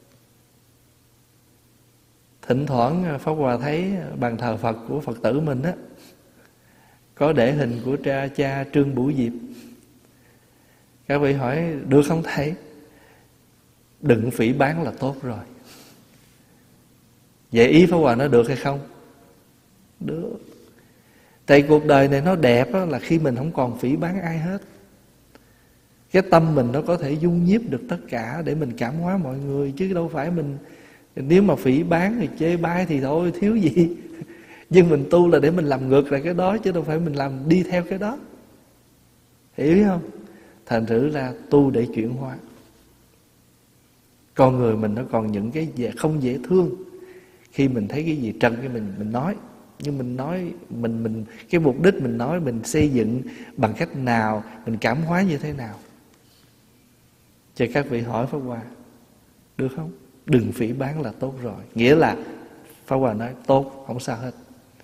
Thỉnh thoảng Pháp Hòa thấy bàn thờ Phật của Phật tử mình á, có để hình của cha Trương Bửu Diệp. Các vị hỏi được không thầy? Đừng phỉ báng là tốt rồi. Vậy ý Pháp Hòa nói được hay không? Được. Tại cuộc đời này nó đẹp là khi mình không còn phỉ báng ai hết. Cái tâm mình nó có thể dung nhiếp được tất cả để mình cảm hóa mọi người. Chứ đâu phải mình, nếu mà phỉ báng thì chê bai thì thôi thiếu gì. Nhưng mình tu là để mình làm ngược lại cái đó, chứ đâu phải mình làm đi theo cái đó. Hiểu không? Thành thử là tu để chuyển hóa. Con người mình nó còn những cái không dễ thương. Khi mình thấy cái gì trật cái mình nói. Nhưng mình nói mình cái mục đích mình nói mình xây dựng bằng cách nào, mình cảm hóa như thế nào. Cho các vị hỏi Pháp Hòa được không? Đừng phỉ báng là tốt rồi. Nghĩa là Pháp Hòa nói tốt, không sao hết.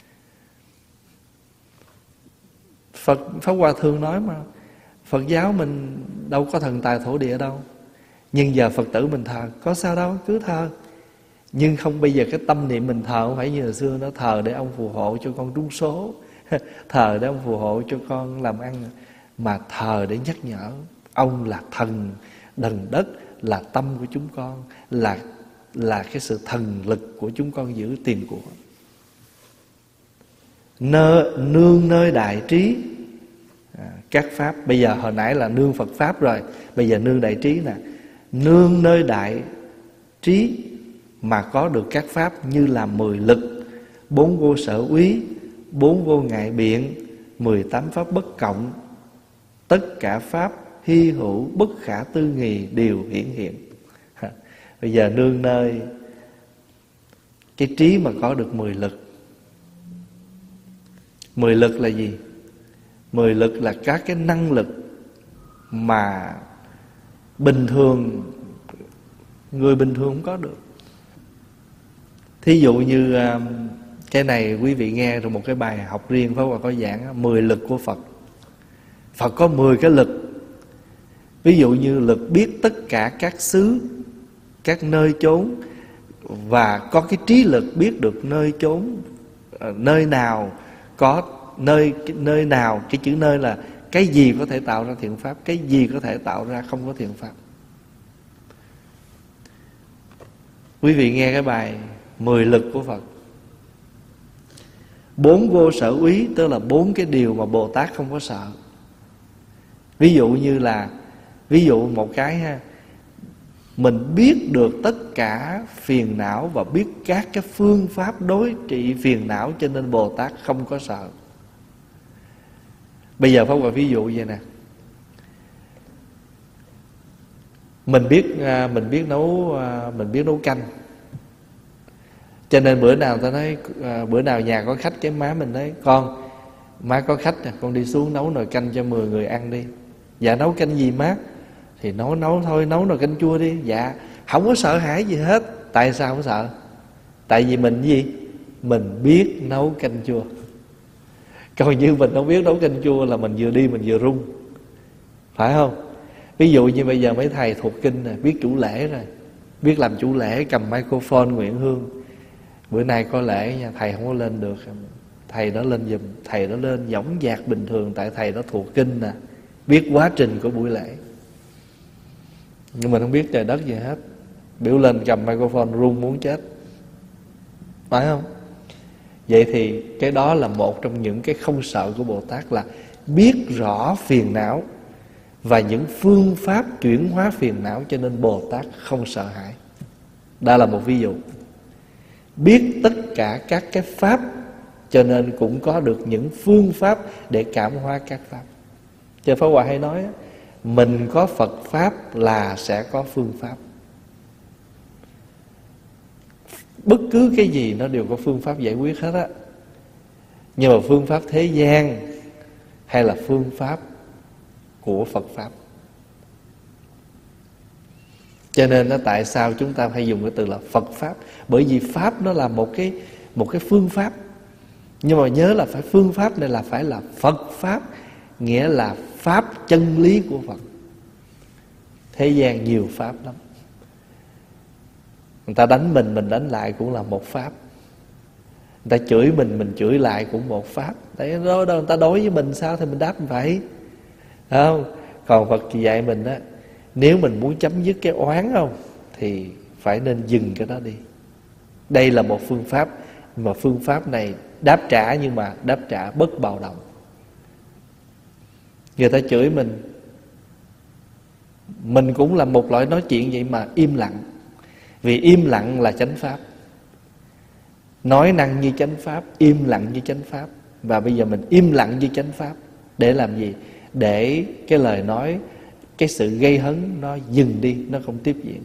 Pháp Hòa thường nói mà, Phật giáo mình đâu có thần tài thổ địa đâu. Nhưng giờ Phật tử mình thờ, có sao đâu, cứ thờ. Nhưng không, bây giờ cái tâm niệm mình thờ không phải như hồi xưa, nó thờ để ông phù hộ cho con trúng số, thờ để ông phù hộ cho con làm ăn, mà thờ để nhắc nhở ông là thần đần đất, là tâm của chúng con, là cái sự thần lực của chúng con giữ tiền của. Nương nơi đại trí các pháp. Bây giờ hồi nãy là nương Phật Pháp rồi, bây giờ nương đại trí nè. Nương nơi đại trí mà có được các pháp như là 10 lực, 4 vô sở úy, 4 vô ngại biện, 18 pháp bất cộng. Tất cả pháp hy hữu bất khả tư nghì đều hiển hiện. Bây giờ nương nơi cái trí mà có được 10 lực. 10 lực là gì? 10 lực là các cái năng lực mà bình thường, người bình thường không có được. Thí dụ như cái này quý vị nghe rồi một cái bài học riêng Pháp Hòa có giảng 10 lực của Phật. Phật có 10 cái lực. Ví dụ như lực biết tất cả các xứ, các nơi chốn, và có cái trí lực biết được nơi chốn, nơi nào có nơi nào. Cái chữ nơi là cái gì có thể tạo ra thiện pháp, cái gì có thể tạo ra không có thiện pháp. Quý vị nghe cái bài 10 lực của Phật. 4 vô sở úy, tức là 4 cái điều mà Bồ Tát không có sợ. Ví dụ như là, ví dụ một cái ha, mình biết được tất cả phiền não và biết các cái phương pháp đối trị phiền não, cho nên Bồ Tát không có sợ. Bây giờ Pháp Hòa ví dụ vậy nè. Mình biết nấu canh. Cho nên bữa nào ta nói, bữa nào nhà có khách, cái má mình nói con, má có khách nè, con đi xuống nấu nồi canh cho 10 người ăn đi. Dạ nấu canh gì má? Thì nấu thôi, nấu nồi canh chua đi. Dạ, không có sợ hãi gì hết. Tại sao không sợ? Tại vì mình gì? Mình biết nấu canh chua. Còn như mình không biết nấu canh chua là mình vừa đi mình vừa run, phải không? Ví dụ như bây giờ mấy thầy thuộc kinh này, biết chủ lễ rồi, biết làm chủ lễ, cầm microphone nguyện hương. Bữa nay có lễ nha, thầy không có lên được, thầy đó lên giùm. Thầy đó lên dõng dạc bình thường, tại thầy đó thuộc kinh nè, biết quá trình của buổi lễ. Nhưng mình không biết trời đất gì hết, biểu lên cầm microphone run muốn chết, phải không? Vậy thì cái đó là một trong những cái không sợ của Bồ Tát, là biết rõ phiền não và những phương pháp chuyển hóa phiền não, cho nên Bồ Tát không sợ hãi. Đó là một ví dụ. Biết tất cả các cái pháp, cho nên cũng có được những phương pháp để cảm hóa các pháp. Cho Pháp Hòa hay nói, mình có Phật Pháp là sẽ có phương pháp. Bất cứ cái gì nó đều có phương pháp giải quyết hết á. Nhưng mà phương pháp thế gian hay là phương pháp của Phật Pháp. Cho nên đó, tại sao chúng ta hay dùng cái từ là Phật Pháp? Bởi vì Pháp nó là một cái phương pháp. Nhưng mà nhớ là phải phương pháp này là phải là Phật Pháp. nghĩa là pháp chân lý của Phật. Thế gian nhiều pháp lắm. Người ta đánh mình đánh lại cũng là một pháp. Người ta chửi mình chửi lại cũng một pháp. Đấy, người ta đối với mình sao thì mình đáp vậy, không? Còn Phật chỉ dạy mình á, nếu mình muốn chấm dứt cái oán không, thì phải nên dừng cái đó đi. Đây là một phương pháp, mà phương pháp này đáp trả, nhưng mà đáp trả bất bạo động. Người ta chửi mình cũng là một loại nói chuyện vậy mà im lặng. Vì im lặng là chánh pháp. Nói năng như chánh pháp, im lặng như chánh pháp. Và bây giờ mình im lặng như chánh pháp để làm gì? Để cái lời nói, cái sự gây hấn nó dừng đi, nó không tiếp diễn.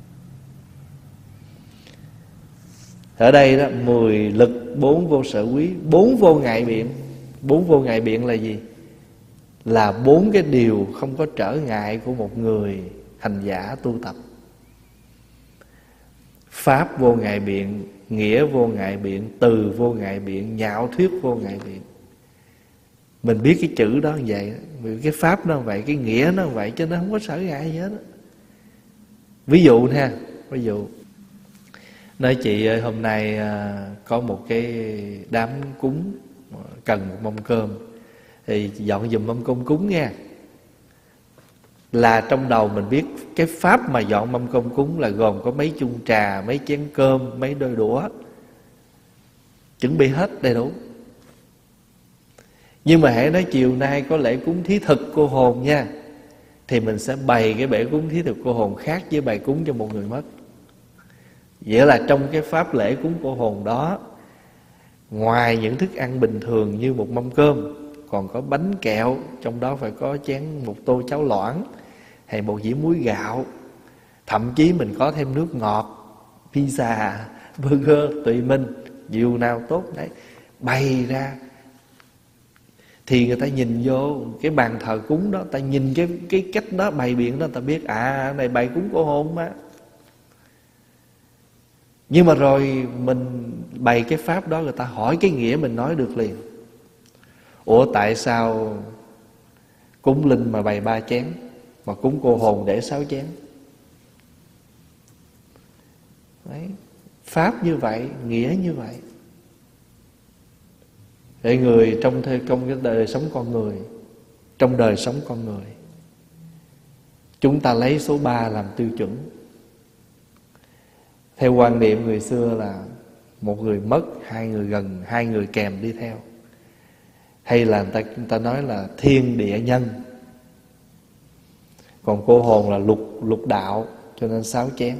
Ở đây đó, 10 lực 4 vô sở quý, 4 vô ngại biện. 4 vô ngại biện là gì? Là 4 cái điều không có trở ngại của một người hành giả tu tập. Pháp vô ngại biện, nghĩa vô ngại biện, từ vô ngại biện, nhạo thuyết vô ngại biện. Mình biết cái chữ đó như vậy, cái pháp nó như vậy, cái nghĩa nó như vậy, cho nên không có trở ngại gì hết đó. Ví dụ nha, ví dụ nói chị ơi, hôm nay có một cái đám cúng cần một mâm cơm, thì dọn giùm mâm cơm cúng nha. Là trong đầu mình biết cái pháp mà dọn mâm cơm cúng là gồm có mấy chung trà, mấy chén cơm, mấy đôi đũa, chuẩn bị hết đầy đủ. Nhưng mà hãy nói chiều nay có lễ cúng thí thực cô hồn nha, thì mình sẽ bày cái bể cúng thí thực cô hồn khác với bày cúng cho một người mất. Vậy là trong cái pháp lễ cúng cô hồn đó, ngoài những thức ăn bình thường như một mâm cơm, còn có bánh kẹo, trong đó phải có một tô cháo loãng, hay một dĩa muối gạo. Thậm chí mình có thêm nước ngọt, pizza, burger, tùy mình, điều nào tốt đấy, bày ra. Thì người ta nhìn vô cái bàn thờ cúng đó, ta nhìn cái cách đó bày biện đó, ta biết này bày cúng cô hồn mà. Nhưng mà rồi mình bày cái pháp đó, người ta hỏi cái nghĩa mình nói được liền. Ủa tại sao cúng linh mà bày 3 chén, mà cúng cô hồn để 6 chén? Đấy, pháp như vậy, nghĩa như vậy. Để người trong cái đời sống con người, trong đời sống con người, chúng ta lấy số 3 làm tiêu chuẩn. Theo quan niệm người xưa là một người mất, 2 người gần, 2 người kèm đi theo. Hay là người ta nói là thiên địa nhân. Còn cô hồn là lục đạo, cho nên 6 chén,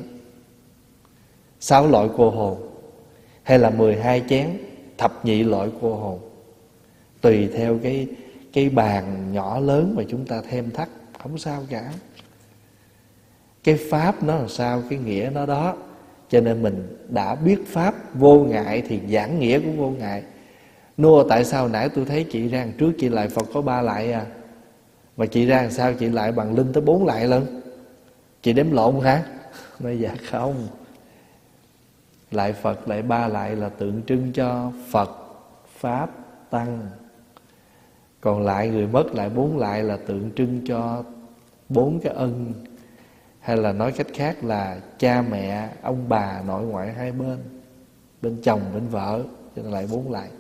6 loại cô hồn. Hay là 12 chén, thập nhị loại cô hồn. Tùy theo cái bàn nhỏ lớn mà chúng ta thêm thắt, không sao cả. Cái pháp nó là sao, cái nghĩa nó đó. Cho nên mình đã biết pháp vô ngại thì giảng nghĩa của vô ngại. Nô, tại sao nãy tôi thấy chị ra trước chị lại Phật có 3 lại à, mà chị ra làm sao chị lại bằng linh tới 4 lại lận? Chị đếm lộn hả? Nói dạ không. Lại Phật lại 3 lại là tượng trưng cho Phật, Pháp, Tăng. Còn lại người mất lại 4 lại là tượng trưng cho 4 cái ân. Hay là nói cách khác là cha mẹ, ông bà, nội ngoại hai bên, bên chồng, bên vợ, cho nên lại 4 lại.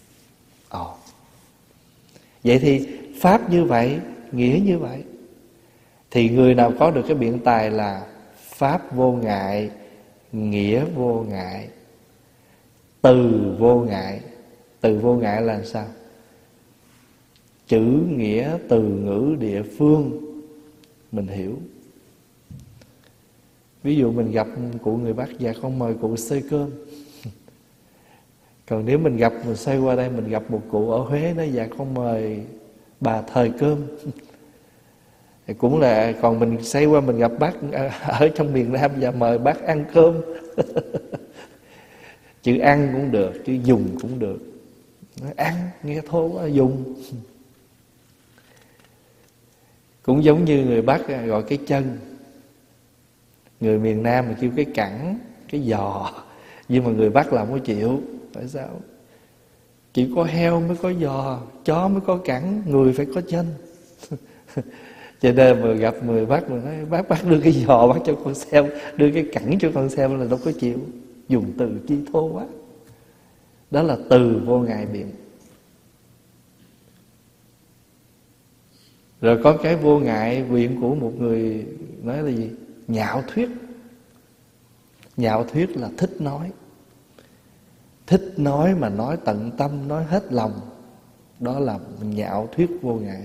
Vậy thì pháp như vậy, nghĩa như vậy, thì người nào có được cái biện tài là pháp vô ngại, nghĩa vô ngại, từ vô ngại. Từ vô ngại là sao? Chữ, nghĩa, từ ngữ, địa phương mình hiểu. Ví dụ mình gặp cụ người Bắc, dạ con mời cụ xơi cơm. Còn nếu mình gặp, mình xoay qua đây, mình gặp một cụ ở Huế, nói dạ con mời bà thời cơm. Thì cũng là, còn mình xoay qua mình gặp bác ở trong miền Nam, dạ mời bác ăn cơm. Chữ ăn cũng được, chữ dùng cũng được. Ăn nghe thô quá, dùng. Cũng giống như người Bắc gọi cái chân, người miền Nam mà kêu cái cẳng, cái giò. Nhưng mà người Bắc là không có chịu. Tại sao? Chỉ có heo mới có giò, chó mới có cẳng, người phải có chân. Cho nên mà gặp người bác mà nói bác đưa cái giò bác cho con xem, đưa cái cẳng cho con xem là đâu có chịu. Dùng từ chi thô quá. Đó là từ vô ngại biện. Rồi có cái vô ngại biện của một người nói là gì? Nhạo thuyết. Nhạo thuyết là thích nói. Thích nói mà nói tận tâm, nói hết lòng. Đó là nhạo thuyết vô ngại.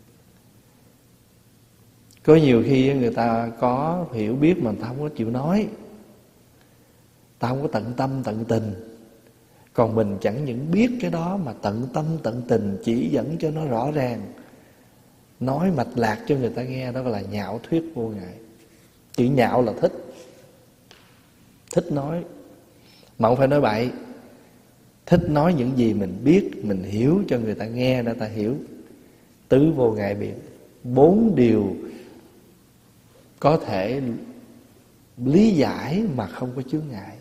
Có nhiều khi người ta có hiểu biết mà người ta không có chịu nói, ta không có tận tâm tận tình. Còn mình chẳng những biết cái đó mà tận tâm tận tình, chỉ dẫn cho nó rõ ràng, nói mạch lạc cho người ta nghe. Đó là nhạo thuyết vô ngại. Chữ nhạo là thích. Thích nói mà không phải nói bậy. Thích nói những gì mình biết, mình hiểu cho người ta nghe để ta hiểu. Tứ vô ngại biện. 4 điều có thể lý giải mà không có chướng ngại.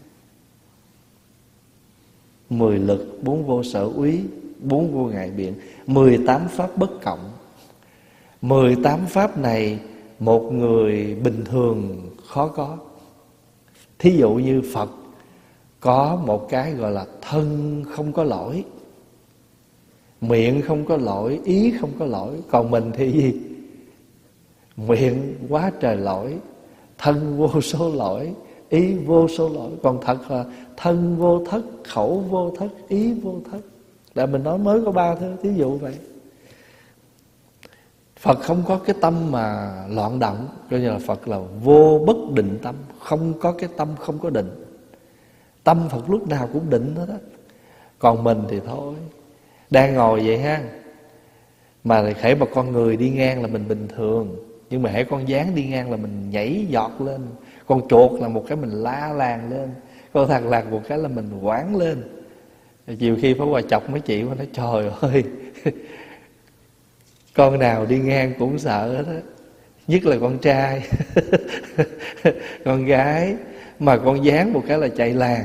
10 lực, 4 vô sở úy, 4 vô ngại biện, 18 pháp bất cộng. 18 pháp này một người bình thường khó có. Thí dụ như Phật có một cái gọi là thân không có lỗi, miệng không có lỗi, ý không có lỗi. Còn mình thì gì? Miệng quá trời lỗi, thân vô số lỗi, ý vô số lỗi. Còn thật là thân vô thất, khẩu vô thất, ý vô thất. Là mình nói mới có 3 thôi, thí dụ vậy. Phật không có cái tâm mà loạn động, coi như là Phật là vô bất định tâm. Không có cái tâm không có định. Tâm Phật lúc nào cũng định hết á. Còn mình thì thôi, đang ngồi vậy ha, mà hễ mà con người đi ngang là mình bình thường, nhưng mà hễ con gián đi ngang là mình nhảy giọt lên. Con chuột là một cái mình la làng lên, con thằn lằn một cái là mình quảng lên. Nhiều khi phải qua chọc mấy chị, nó nói trời ơi, con nào đi ngang cũng sợ hết á. Nhất là con trai. Con gái mà con dán một cái là chạy làng.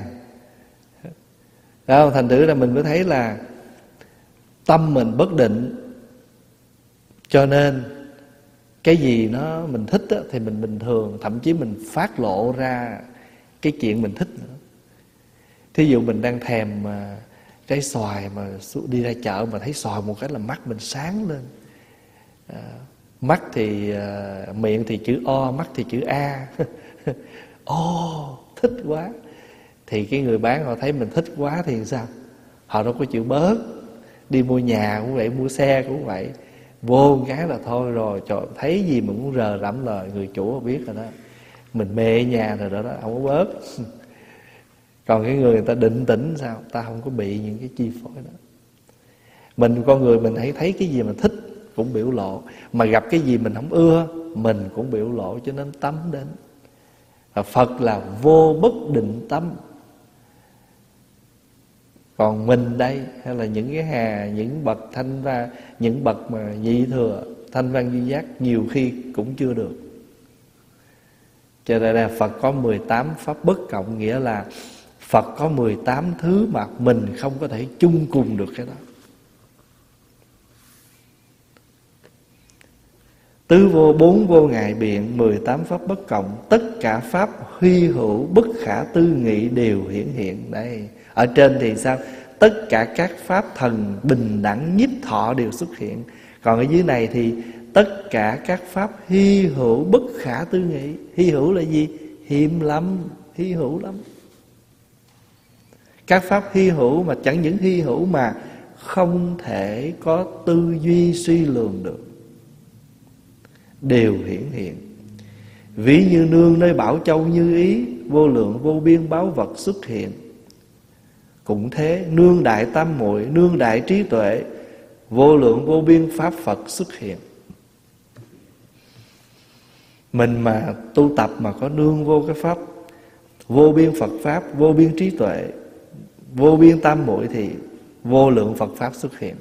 Đó, thành thử ra mình mới thấy là tâm mình bất định. Cho nên cái gì nó mình thích á, thì mình bình thường, thậm chí mình phát lộ ra cái chuyện mình thích nữa. Thí dụ mình đang thèm trái xoài, mà đi ra chợ mà thấy xoài một cái là mắt mình sáng lên. Mắt thì miệng thì chữ O, mắt thì chữ A. Thích quá. Thì cái người bán họ thấy mình thích quá thì sao? Họ đâu có chịu bớt. Đi mua nhà cũng vậy, mua xe cũng vậy. Vô một cái là thôi rồi, trời, thấy gì mà muốn rờ rẫm lời người chủ biết rồi đó. Mình mê nhà rồi đó, không có bớt. Còn cái người ta định tĩnh sao? Ta không có bị những cái chi phối đó. Mình con người mình thấy cái gì mà thích cũng biểu lộ, mà gặp cái gì mình không ưa mình cũng biểu lộ, cho nên tâm đến. Và Phật là vô bất định tâm. Còn mình đây, hay là những cái những bậc thanh văn, những bậc mà nhị thừa, thanh văn duy giác, nhiều khi cũng chưa được. Cho nên là Phật có 18 pháp bất cộng, nghĩa là Phật có 18 thứ mà mình không có thể chung cùng được cái đó. Tứ vô, 4 vô ngại biện, 18 pháp bất cộng, tất cả pháp huy hữu bất khả tư nghị đều hiển hiện. Đây, ở trên thì sao? Tất cả các pháp thần bình đẳng nhiếp thọ đều xuất hiện. Còn ở dưới này thì tất cả các pháp hy hữu bất khả tư nghị. Hy hữu là gì? Hiếm lắm, hy hữu lắm. Các pháp hy hữu mà chẳng những hy hữu mà không thể có tư duy suy lường được, đều hiển hiện. Ví như nương nơi bảo châu như ý, vô lượng vô biên báu vật xuất hiện. Cũng thế, nương đại tam muội, nương đại trí tuệ, vô lượng vô biên pháp Phật xuất hiện. Mình mà tu tập mà có nương vô cái pháp vô biên Phật pháp, vô biên trí tuệ, vô biên tam muội thì vô lượng Phật pháp xuất hiện.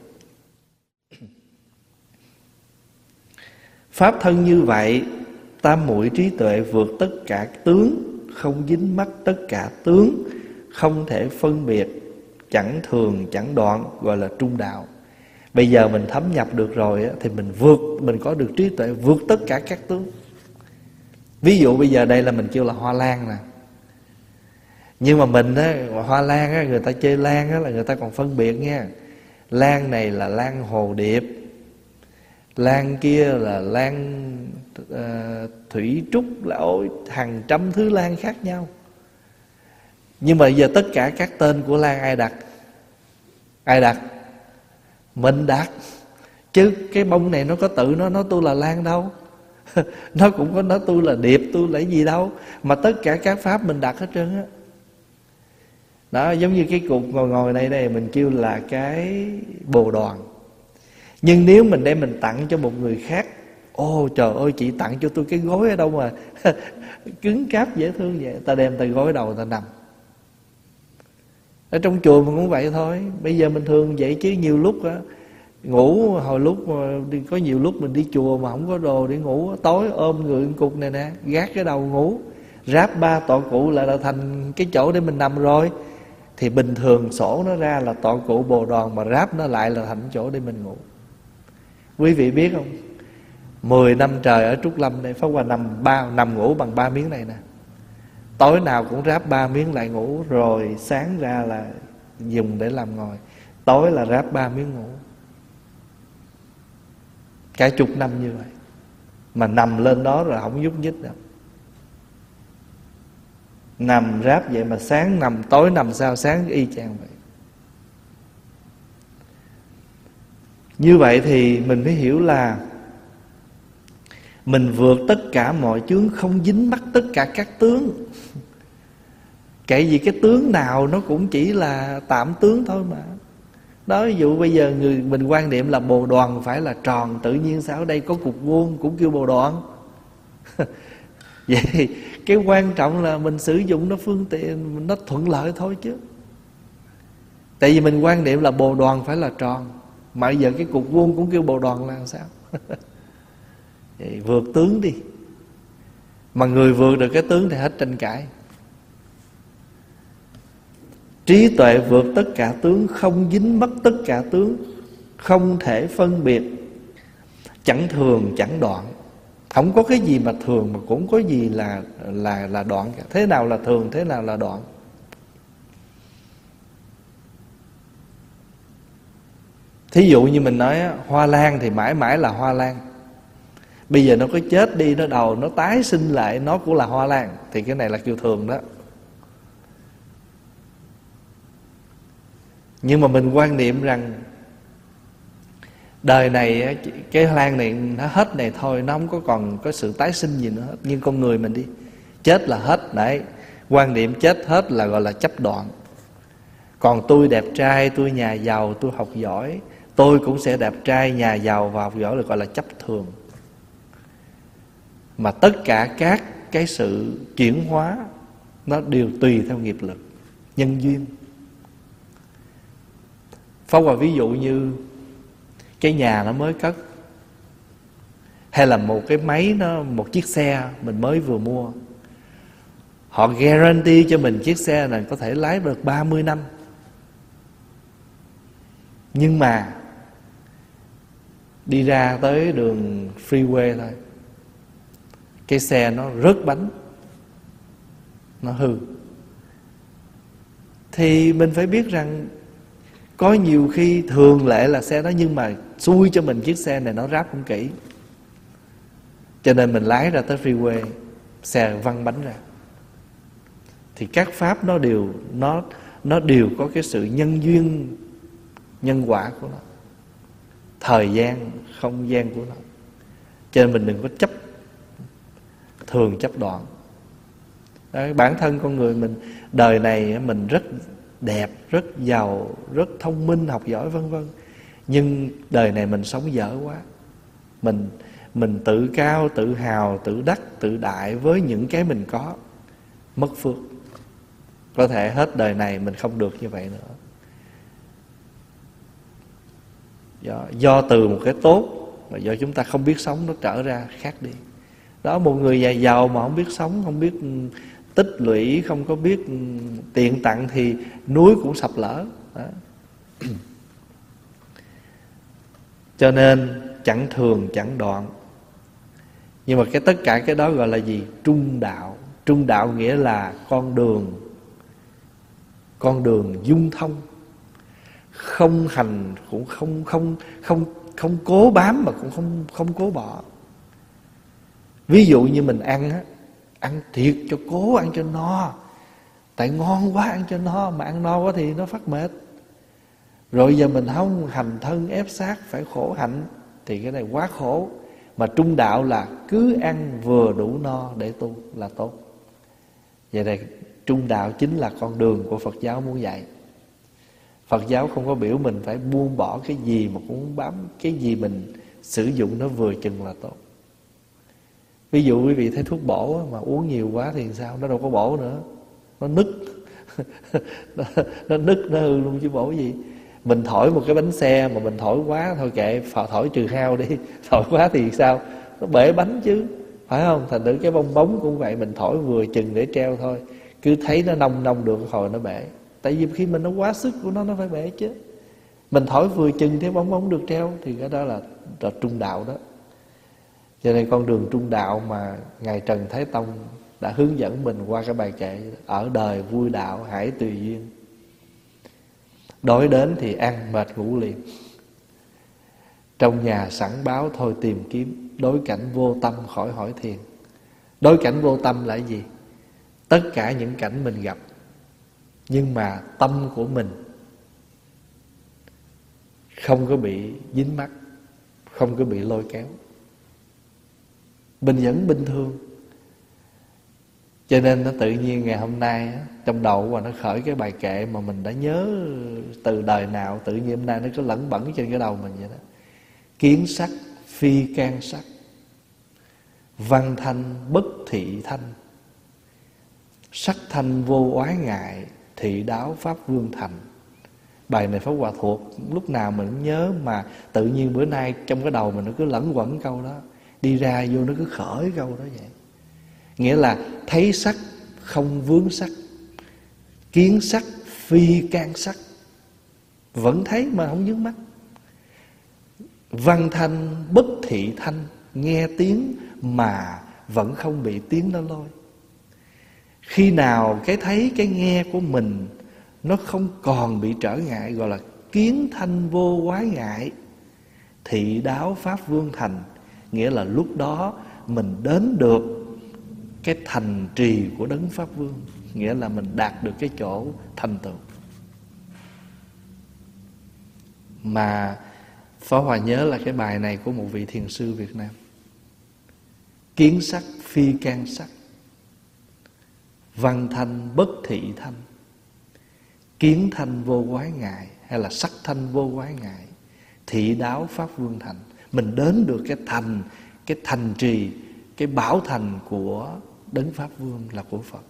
Pháp thân như vậy, tam muội trí tuệ vượt tất cả tướng, không dính mắc tất cả tướng, không thể phân biệt chẳng thường chẳng đoạn, gọi là trung đạo. Bây giờ mình thấm nhập được rồi thì mình có được trí tuệ vượt tất cả các tướng. Ví dụ bây giờ đây là mình kêu là hoa lan nè, nhưng mà mình á, hoa lan á, người ta chơi lan á là người ta còn phân biệt nha. Lan này là lan hồ điệp, lan kia là lan thủy trúc, là ôi hàng trăm thứ lan khác nhau. Nhưng mà giờ tất cả các tên của lan ai đặt? Ai đặt? Mình đặt. Chứ cái bông này nó có tự nó nói tôi là lan đâu. Nó cũng có nói tôi là điệp, tôi là gì đâu. Mà tất cả các pháp mình đặt hết trơn á. Đó, giống như cái cục ngồi này mình kêu là cái bồ đoàn. Nhưng nếu mình đem mình tặng cho một người khác, ô trời ơi, chị tặng cho tôi cái gối ở đâu mà cứng cáp dễ thương vậy. Ta đem tay gối đầu ta nằm. Ở trong chùa mình cũng vậy thôi. Bây giờ mình thường vậy chứ nhiều lúc á, ngủ hồi lúc có nhiều lúc mình đi chùa mà không có đồ để ngủ, tối ôm người cục này nè, gác cái đầu ngủ, ráp 3 tọa cụ là thành cái chỗ để mình nằm rồi. Thì bình thường sổ nó ra là tọa cụ bồ đoàn, mà ráp nó lại là thành chỗ để mình ngủ. Quý vị biết không, 10 năm trời ở Trúc Lâm đây, Pháp Hòa nằm ngủ bằng 3 miếng này nè. Tối nào cũng ráp 3 miếng lại ngủ, rồi sáng ra là dùng để làm ngồi, tối là ráp 3 miếng ngủ. Cả chục năm như vậy mà nằm lên đó rồi không nhúc nhích đâu. Nằm ráp vậy mà sáng nằm, tối nằm sao, sáng y chang vậy. Như vậy thì mình mới hiểu là mình vượt tất cả mọi chướng, không dính mắc tất cả các tướng. Kể gì cái tướng nào nó cũng chỉ là tạm tướng thôi mà. Đó, ví dụ bây giờ mình quan niệm là bồ đoàn phải là tròn, tự nhiên sao ở đây có cục vuông cũng kêu bồ đoàn. Vậy cái quan trọng là mình sử dụng nó phương tiện, nó thuận lợi thôi chứ. Tại vì mình quan niệm là bồ đoàn phải là tròn, mà bây giờ cái cục vuông cũng kêu bồ đoàn là sao? Vậy vượt tướng đi. Mà người vượt được cái tướng thì hết tranh cãi. Trí tuệ vượt tất cả tướng, không dính mắc tất cả tướng, không thể phân biệt, chẳng thường chẳng đoạn. Không có cái gì mà thường, mà cũng có gì là đoạn cả. Thế nào là thường, thế nào là đoạn? Thí dụ như mình nói hoa lan thì mãi mãi là hoa lan. Bây giờ nó có chết đi, nó đầu nó tái sinh lại, nó cũng là hoa lan, thì cái này là kêu thường đó. Nhưng mà mình quan niệm rằng đời này cái lan này nó hết này thôi, nó không có còn có sự tái sinh gì nữa hết. Nhưng con người mình đi, chết là hết. Đấy, quan niệm chết hết là gọi là chấp đoạn. Còn tôi đẹp trai, tôi nhà giàu, tôi học giỏi, tôi cũng sẽ đẹp trai, nhà giàu và học giỏi, là gọi là chấp thường. Mà tất cả các cái sự chuyển hóa nó đều tùy theo nghiệp lực, nhân duyên. Pháp Hòa ví dụ như cái nhà nó mới cất, hay là một cái máy, một chiếc xe mình mới vừa mua, họ guarantee cho mình chiếc xe này có thể lái được 30 năm. Nhưng mà đi ra tới đường freeway thôi, cái xe nó rớt bánh, nó hư. Thì mình phải biết rằng có nhiều khi thường lệ là xe đó, nhưng mà xui cho mình chiếc xe này nó ráp không kỹ, cho nên mình lái ra tới freeway, xe văng bánh ra. Thì các pháp nó đều có cái sự nhân duyên, nhân quả của nó, thời gian, không gian của nó. Cho nên mình đừng có chấp thường, chấp đoạn. Đấy, bản thân con người mình đời này mình rất đẹp, rất giàu, rất thông minh, học giỏi vân vân. Nhưng đời này mình sống dở quá. Mình tự cao, tự hào, tự đắc, tự đại với những cái mình có, mất phước. Có thể hết đời này mình không được như vậy nữa. Do từ một cái tốt mà do chúng ta không biết sống, nó trở ra khác đi. Đó, một người giàu mà không biết sống, không biết tích lũy, không có biết tiền tặng thì núi cũng sập lở. đó. Cho nên chẳng thường chẳng đoạn. Nhưng mà tất cả cái đó gọi là gì? Trung đạo. Trung đạo nghĩa là con đường dung thông, không hành cũng không cố bám, mà cũng không cố bỏ. Ví dụ như mình ăn á, ăn thiệt cho cố, ăn cho no, tại ngon quá ăn cho no, mà ăn no quá thì nó phát mệt. Rồi giờ mình không hành thân ép sát phải khổ hạnh, thì cái này quá khổ. Mà trung đạo là cứ ăn vừa đủ no để tu là tốt. Vậy này trung đạo chính là con đường của Phật giáo muốn dạy. Phật giáo không có biểu mình phải buông bỏ cái gì, mà cũng bám cái gì mình sử dụng nó vừa chừng là tốt. Ví dụ quý vị thấy thuốc bổ mà uống nhiều quá thì sao? Nó đâu có bổ nữa, nó nứt. Nó nứt, nó hư luôn chứ bổ gì. Mình thổi một cái bánh xe mà mình thổi quá, thôi kệ, thổi trừ hao đi. Thổi quá thì sao? Nó bể bánh chứ, phải không? Thành thử cái bong bóng cũng vậy, mình thổi vừa chừng để treo thôi. Cứ thấy nó nông nông được hồi nó bể. Tại vì khi mình nó quá sức của nó phải bể chứ. Mình thổi vừa chừng thế bong bóng được treo, thì cái đó là trung đạo đó. Cho nên con đường trung đạo mà Ngài Trần Thái Tông đã hướng dẫn mình qua cái bài kệ: ở đời vui đạo hãy tùy duyên, đói đến thì ăn mệt ngủ liền, trong nhà sẵn báo thôi tìm kiếm, đối cảnh vô tâm khỏi hỏi thiền. Đối cảnh vô tâm là cái gì? Tất cả những cảnh mình gặp, nhưng mà tâm của mình không có bị dính mắc, không có bị lôi kéo, mình vẫn bình thường. Cho nên nó tự nhiên ngày hôm nay á, trong đầu mà nó khởi cái bài kệ mà mình đã nhớ từ đời nào, tự nhiên hôm nay nó cứ lẩn bẩn trên cái đầu mình vậy đó. Kiến sắc phi can sắc, văn thanh bất thị thanh, sắc thanh vô oái ngại, thị đáo pháp vương thành. Bài này Pháp Hòa thuộc, lúc nào mình cũng nhớ, mà tự nhiên bữa nay trong cái đầu mình nó cứ lẩn quẩn câu đó, đi ra vô nó cứ khởi câu đó vậy. Nghĩa là thấy sắc không vướng sắc, kiến sắc phi can sắc, vẫn thấy mà không vướng mắt. Văn thanh bất thị thanh, nghe tiếng mà vẫn không bị tiếng nó lôi. Khi nào cái thấy cái nghe của mình nó không còn bị trở ngại, gọi là kiến thanh vô quái ngại, thị đáo pháp vương thành. Nghĩa là lúc đó mình đến được cái thành trì của Đấng Pháp Vương, nghĩa là mình đạt được cái chỗ thành tựu. Mà Pháp Hòa nhớ là cái bài này của một vị thiền sư Việt Nam: kiến sắc phi can sắc, văn thanh bất thị thanh, kiến thanh vô quái ngại, hay là sắc thanh vô quái ngại, thị đáo pháp vương thành. Mình đến được cái thành trì, cái bảo thành của Đấng Pháp Vương là của Phật.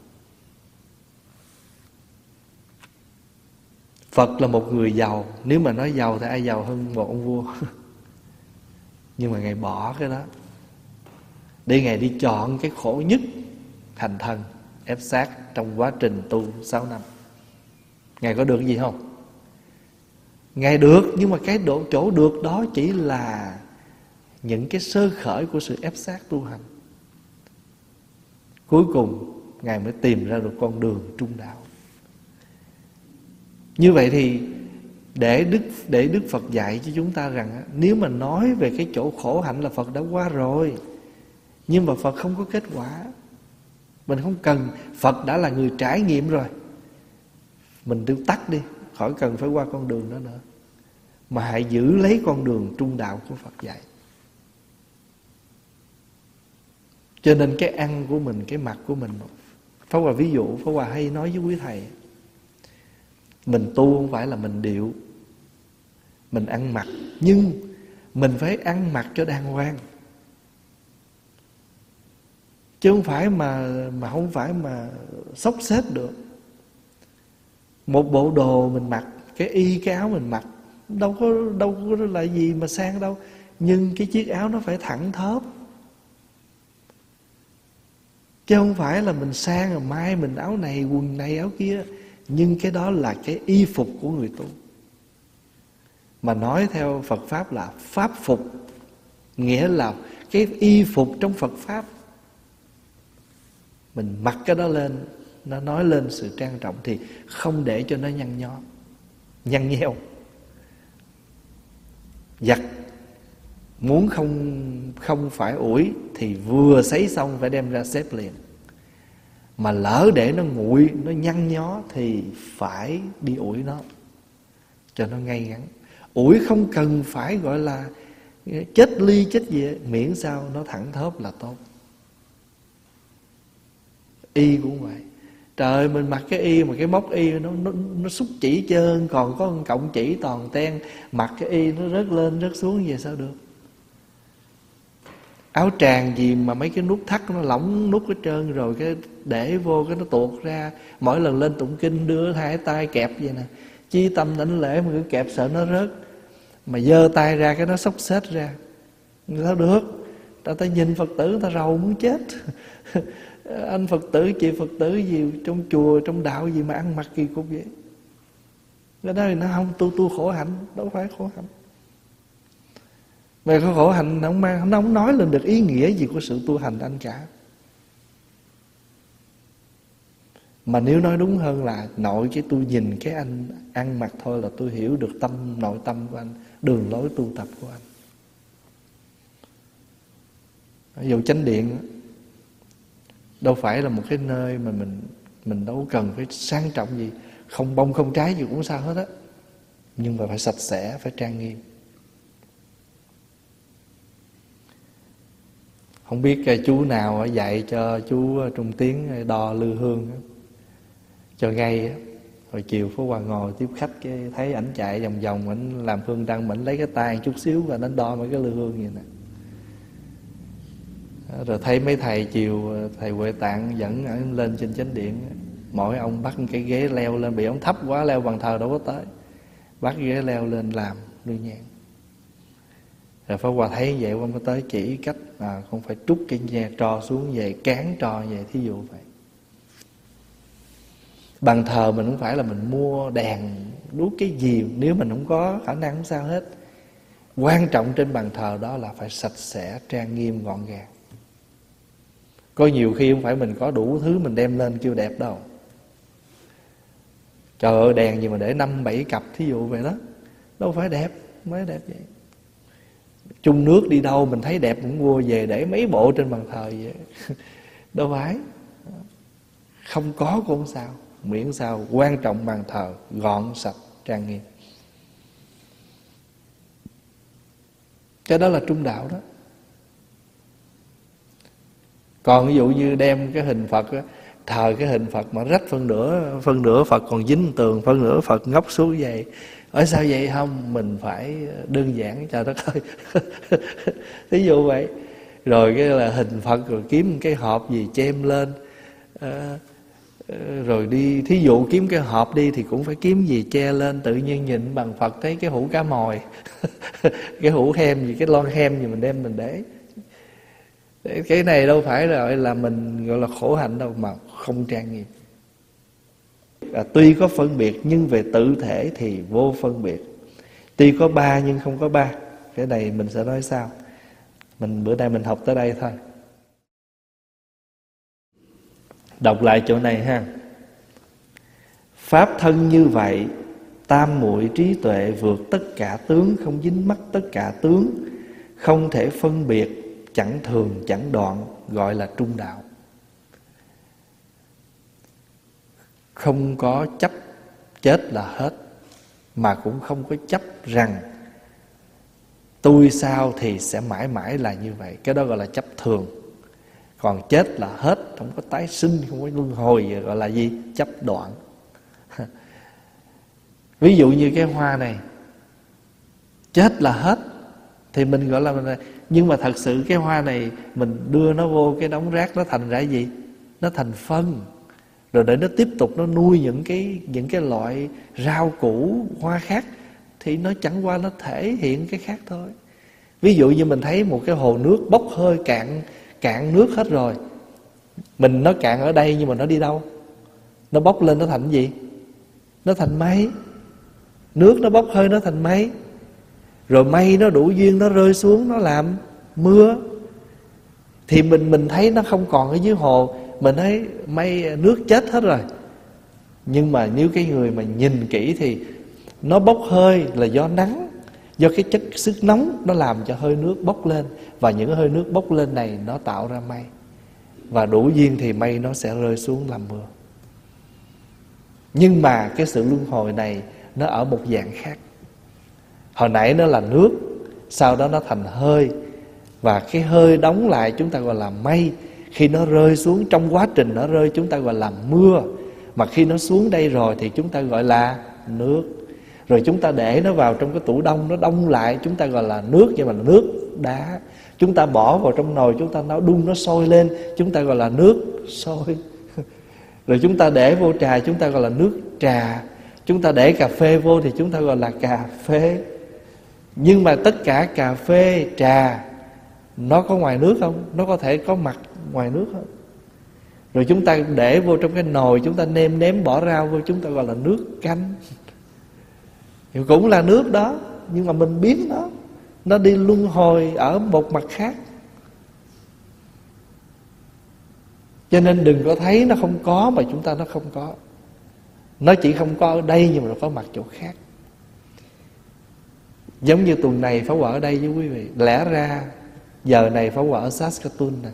Phật là một người giàu. Nếu mà nói giàu thì ai giàu hơn một ông vua. Nhưng mà Ngài bỏ cái đó để Ngài đi chọn cái khổ nhất, thành thân, ép sát trong quá trình tu 6 năm. Ngài có được gì không? Ngài được, nhưng mà cái chỗ được đó chỉ là những cái sơ khởi của sự ép sát tu hành. Cuối cùng Ngài mới tìm ra được con đường trung đạo. Như vậy thì để Đức Phật dạy cho chúng ta rằng, nếu mà nói về cái chỗ khổ hạnh là Phật đã qua rồi, nhưng mà Phật không có kết quả. Mình không cần, Phật đã là người trải nghiệm rồi, mình tiêu tắt đi, khỏi cần phải qua con đường đó nữa, mà hãy giữ lấy con đường trung đạo của Phật dạy. Cho nên cái ăn của mình, cái mặc của mình, Pháp Hòa ví dụ, Pháp Hòa hay nói với quý thầy, mình tu không phải là mình điệu, mình ăn mặc, nhưng mình phải ăn mặc cho đàng hoàng, chứ không phải mà xốc xếp được. Một bộ đồ mình mặc, cái áo mình mặc đâu có là gì mà sang đâu, nhưng cái chiếc áo nó phải thẳng thớp, chứ không phải là mình sang rồi mai mình áo này quần này áo kia. nhưng cái đó là cái y phục của người tu. Mà nói theo Phật Pháp là Pháp phục, nghĩa là cái y phục trong Phật Pháp. Mình mặc cái đó lên, nó nói lên sự trang trọng, thì không để cho nó nhăn nhó, nhăn nheo. Giặt muốn không phải ủi thì vừa sấy xong phải đem ra xếp liền. Mà lỡ để nó nguội, nó nhăn nhó thì phải đi ủi nó cho nó ngay ngắn. Ủi không cần phải gọi là chết ly chết gì, miễn sao nó thẳng thớp là tốt. Y cũng vậy. Trời, mình mặc cái y mà cái móc y nó xúc chỉ trơn, còn có một cọng chỉ toàn ten, mặc cái y nó rớt lên rớt xuống về sao được. Áo tràng gì mà mấy cái nút thắt nó lỏng nút hết trơn rồi, cái để vô cái nó tuột ra. Mỗi lần lên tụng kinh đưa hai tay kẹp vậy nè, chi tâm đảnh lễ mà cứ kẹp sợ nó rớt. Mà giơ tay ra cái nó xốc xếch ra, sao được. Ta nhìn Phật tử ta rầu muốn chết. Anh Phật tử, chị Phật tử gì trong chùa, trong đạo gì mà ăn mặc kỳ cục vậy. Cái đó thì nó không tu khổ hạnh, đâu phải khổ hạnh. Về khổ hạnh nó không nói lên được ý nghĩa gì của sự tu hành anh cả. Mà nếu nói đúng hơn là nội cái tôi nhìn cái anh ăn mặc thôi là tôi hiểu được nội tâm của anh, đường lối tu tập của anh. Ví dụ chánh điện đâu phải là một cái nơi mà mình đâu cần phải sang trọng gì, không bông không trái gì cũng sao hết á, nhưng mà phải sạch sẽ, phải trang nghiêm. Không biết chú nào dạy cho chú Trung Tiến đo lư hương cho ngay á. Hồi chiều Pháp Hòa ngồi tiếp khách, cái thấy ảnh chạy vòng vòng, ảnh làm hương đăng, ảnh lấy cái tay chút xíu và ảnh đo mấy cái lư hương vậy nè. Rồi thấy mấy thầy chiều, thầy Huệ Tạng dẫn ảnh lên trên chánh điện, mỗi ông bắt cái ghế leo lên, bị ông thấp quá leo bàn thờ đâu có tới, bắt ghế leo lên làm đưa nhang. Rồi Pháp Hòa thấy vậy ông có tới chỉ cách không phải trút cái nhà trò xuống về, cán trò về, thí dụ vậy. Bàn thờ mình không phải là mình mua đèn đuốc cái gì, nếu mình không có khả năng không sao hết. Quan trọng trên bàn thờ đó là phải sạch sẽ, trang nghiêm, gọn gàng. Có nhiều khi không phải mình có đủ thứ mình đem lên kêu đẹp đâu. Trời ơi, đèn gì mà để 5-7 cặp thí dụ vậy đó, đâu phải đẹp, mới đẹp vậy. Chung nước đi đâu mình thấy đẹp cũng mua về để mấy bộ trên bàn thờ vậy. Đâu phải. Không có cũng không sao, miễn sao quan trọng bàn thờ gọn sạch trang nghiêm. Cái đó là trung đạo đó. Còn ví dụ như đem cái hình Phật á, thờ cái hình Phật mà rách phân nửa Phật còn dính tường, phân nửa Phật ngóc xuống vậy, ở sao vậy không? Mình phải đơn giản, trời đất ơi. Thí dụ vậy. Rồi cái là hình Phật, rồi kiếm cái hộp gì chêm lên, rồi đi thí dụ kiếm cái hộp đi thì cũng phải kiếm gì che lên. Tự nhiên nhìn bằng Phật thấy cái hũ cá mòi, cái hũ hem gì, cái lon hem gì mình đem mình để. Cái này đâu phải là mình gọi là khổ hạnh đâu, mà không trang nghiêm. Tuy có phân biệt nhưng về tự thể thì vô phân biệt. Tuy có ba nhưng không có ba. Cái này mình sẽ nói sau. Bữa nay mình học tới đây thôi. Đọc lại chỗ này ha. Pháp thân như vậy, tam muội trí tuệ vượt tất cả tướng, không dính mắc tất cả tướng, không thể phân biệt, chẳng thường chẳng đoạn, gọi là trung đạo. Không có chấp chết là hết, mà cũng không có chấp rằng tôi sao thì sẽ mãi mãi là như vậy. Cái đó gọi là chấp thường. Còn chết là hết, không có tái sinh, không có luân hồi, gọi là gì? Chấp đoạn. Ví dụ như cái hoa này, chết là hết thì mình gọi là, nhưng mà thật sự cái hoa này mình đưa nó vô cái đống rác, nó thành ra gì? Nó thành phân. Rồi để nó tiếp tục nó nuôi những cái loại rau củ hoa khác, thì nó chẳng qua nó thể hiện cái khác thôi. Ví dụ như mình thấy một cái hồ nước bốc hơi cạn nước hết rồi, nó cạn ở đây nhưng mà nó đi đâu? Nó bốc lên nó thành gì? nó thành mây. Nước nó bốc hơi nó thành mây. Rồi mây nó đủ duyên nó rơi xuống, nó làm mưa. Thì mình thấy nó không còn ở dưới hồ, mình thấy mây nước chết hết rồi. Nhưng mà nếu cái người mà nhìn kỹ thì nó bốc hơi là do nắng, do cái chất sức nóng nó làm cho hơi nước bốc lên. Và những hơi nước bốc lên này nó tạo ra mây. Và đủ duyên thì mây nó sẽ rơi xuống làm mưa. Nhưng mà cái sự luân hồi này nó ở một dạng khác. Hồi nãy nó là nước, sau đó nó thành hơi. Và cái hơi đóng lại chúng ta gọi là mây. Khi nó rơi xuống, trong quá trình nó rơi chúng ta gọi là mưa. Mà khi nó xuống đây rồi thì chúng ta gọi là nước. Rồi chúng ta để nó vào trong cái tủ đông, nó đông lại, chúng ta gọi là nước, nhưng mà là nước đá. Chúng ta bỏ vào trong nồi, chúng ta nấu đun nó sôi lên, chúng ta gọi là nước sôi. Rồi chúng ta để vô trà, chúng ta gọi là nước trà. Chúng ta để cà phê vô thì chúng ta gọi là cà phê. Nhưng mà tất cả cà phê, trà nó có ngoài nước không? Nó có thể có mặt ngoài nước không? Rồi chúng ta để vô trong cái nồi, chúng ta nêm nếm bỏ rau vô, chúng ta gọi là nước canh. Thì cũng là nước đó, nhưng mà mình biến nó đi luân hồi ở một mặt khác. Cho nên đừng có thấy nó không có mà chúng ta nó không có. Nó chỉ không có ở đây nhưng mà nó có mặt chỗ khác. Giống như tuần này Pháp Hòa ở đây với quý vị. Lẽ ra giờ này Pháp Hòa ở Saskatoon nè,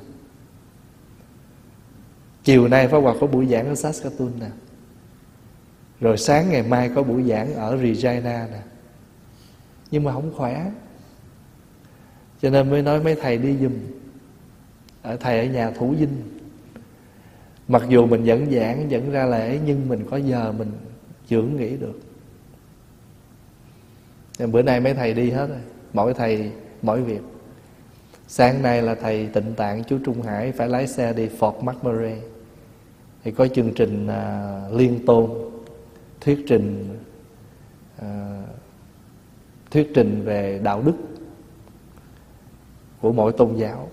chiều nay Pháp Hòa có buổi giảng ở Saskatoon nè, rồi sáng ngày mai có buổi giảng ở Regina nè. Nhưng mà không khỏe, cho nên mới nói mấy thầy đi giùm. Thầy ở nhà Thủ Dinh. Mặc dù mình dẫn giảng, dẫn ra lễ, nhưng mình có giờ mình chưởng nghỉ được. Nên bữa nay mấy thầy đi hết rồi, mỗi thầy mỗi việc. Sáng nay là thầy Tịnh Tạng chú Trung Hải phải lái xe đi Fort McMurray. Thì có chương trình liên tôn, thuyết trình về đạo đức của mỗi tôn giáo,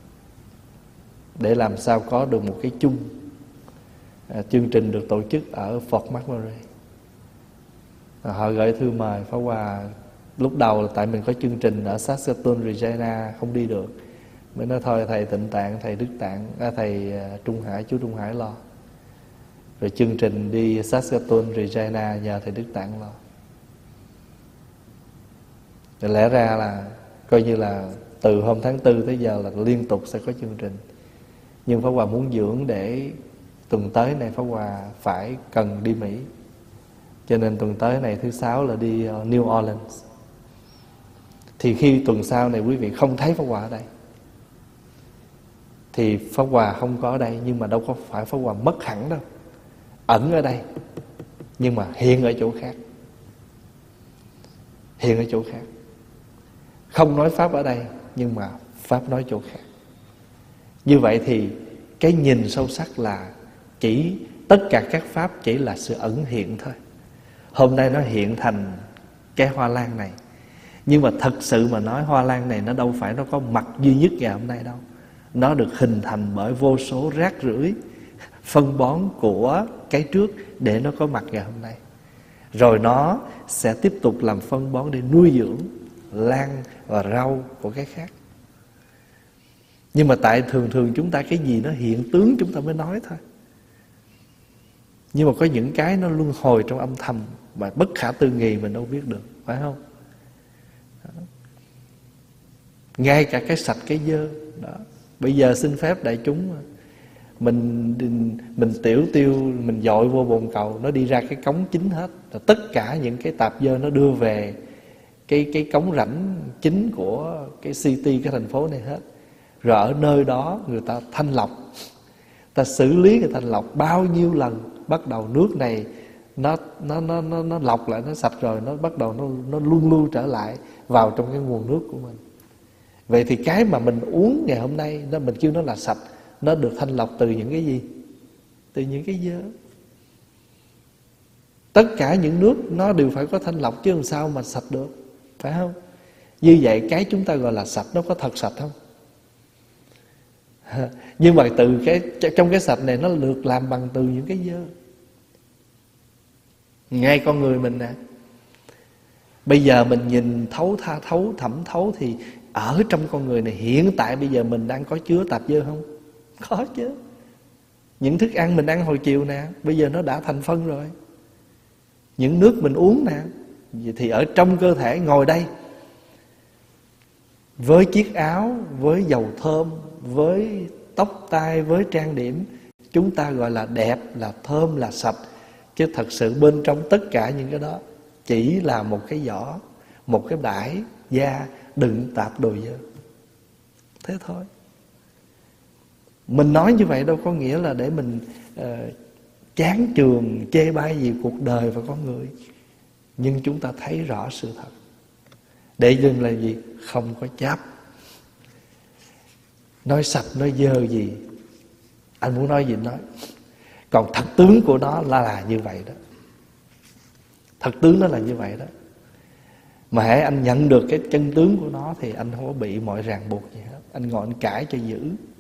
để làm sao có được một cái chung. Chương trình được tổ chức ở Fort McMurray. Họ gửi thư mời Pháp Hòa. Lúc đầu là tại mình có chương trình ở Saskatoon, Regina không đi được, mới nói thôi thầy Tịnh Tạng, thầy Đức Tạng, thầy Trung Hải, chú Trung Hải lo. Rồi chương trình đi Saskatoon, Regina nhờ thầy Đức Tạng lo. Thì lẽ ra là coi như là từ hôm tháng 4 tới giờ là liên tục sẽ có chương trình. Nhưng Pháp Hòa muốn dưỡng để tuần tới này Pháp Hòa phải cần đi Mỹ. Cho nên tuần tới này thứ 6 là đi New Orleans. Thì khi tuần sau này quý vị không thấy Pháp Hòa ở đây thì Pháp Hòa không có ở đây. Nhưng mà đâu có phải Pháp Hòa mất hẳn đâu. Ẩn ở đây nhưng mà hiện ở chỗ khác. Hiện ở chỗ khác. Không nói Pháp ở đây nhưng mà Pháp nói chỗ khác. Như vậy thì cái nhìn sâu sắc là chỉ tất cả các Pháp chỉ là sự ẩn hiện thôi. Hôm nay nó hiện thành cái hoa lan này, nhưng mà thật sự mà nói hoa lan này nó đâu phải nó có mặt duy nhất ngày hôm nay đâu. Nó được hình thành bởi vô số rác rưởi phân bón của cái trước để nó có mặt ngày hôm nay. Rồi nó sẽ tiếp tục làm phân bón để nuôi dưỡng lan và rau của cái khác. Nhưng mà tại thường chúng ta cái gì nó hiện tướng chúng ta mới nói thôi. Nhưng mà có những cái nó luân hồi trong âm thầm mà bất khả tư nghị mình đâu biết được, phải không? Ngay cả cái sạch cái dơ đó. Bây giờ xin phép đại chúng, mình tiểu tiêu, mình dội vô bồn cầu, nó đi ra cái cống chính hết. Rồi tất cả những cái tạp dơ nó đưa về cái cống rãnh chính của cái city, cái thành phố này hết. Rồi ở nơi đó người ta thanh lọc, ta xử lý cái thanh lọc bao nhiêu lần, bắt đầu nước này nó lọc lại, nó sạch rồi, nó bắt đầu nó luân lưu trở lại vào trong cái nguồn nước của mình. Vậy thì cái mà mình uống ngày hôm nay mình kêu nó là sạch, nó được thanh lọc từ những cái gì? Từ những cái dơ. Tất cả những nước nó đều phải có thanh lọc chứ làm sao mà sạch được, phải không? Như vậy cái chúng ta gọi là sạch nó có thật sạch không? Nhưng mà từ trong cái sạch này nó được làm bằng từ những cái dơ. Ngay con người mình nè. Bây giờ mình nhìn thẩm thấu thì ở trong con người này hiện tại bây giờ mình đang có chứa tạp dơ không? Có chứ. Những thức ăn mình ăn hồi chiều nè, bây giờ nó đã thành phân rồi. Những nước mình uống nè, thì ở trong cơ thể ngồi đây, với chiếc áo, với dầu thơm, với tóc tai, với trang điểm, chúng ta gọi là đẹp, là thơm, là sạch. Chứ thật sự bên trong tất cả những cái đó chỉ là một cái vỏ, một cái bãi da đựng tạp đồ dơ. Thế thôi. Mình nói như vậy đâu có nghĩa là để mình chán chường, chê bai gì cuộc đời và con người. Nhưng chúng ta thấy rõ sự thật. Để dừng là gì? Không có chấp. Nói sạch, nói dơ gì, anh muốn nói gì nói. Còn thật tướng của nó là như vậy đó. Thật tướng nó là như vậy đó. Mà hễ anh nhận được cái chân tướng của nó thì anh không có bị mọi ràng buộc gì hết. Anh ngồi anh cãi cho dữ.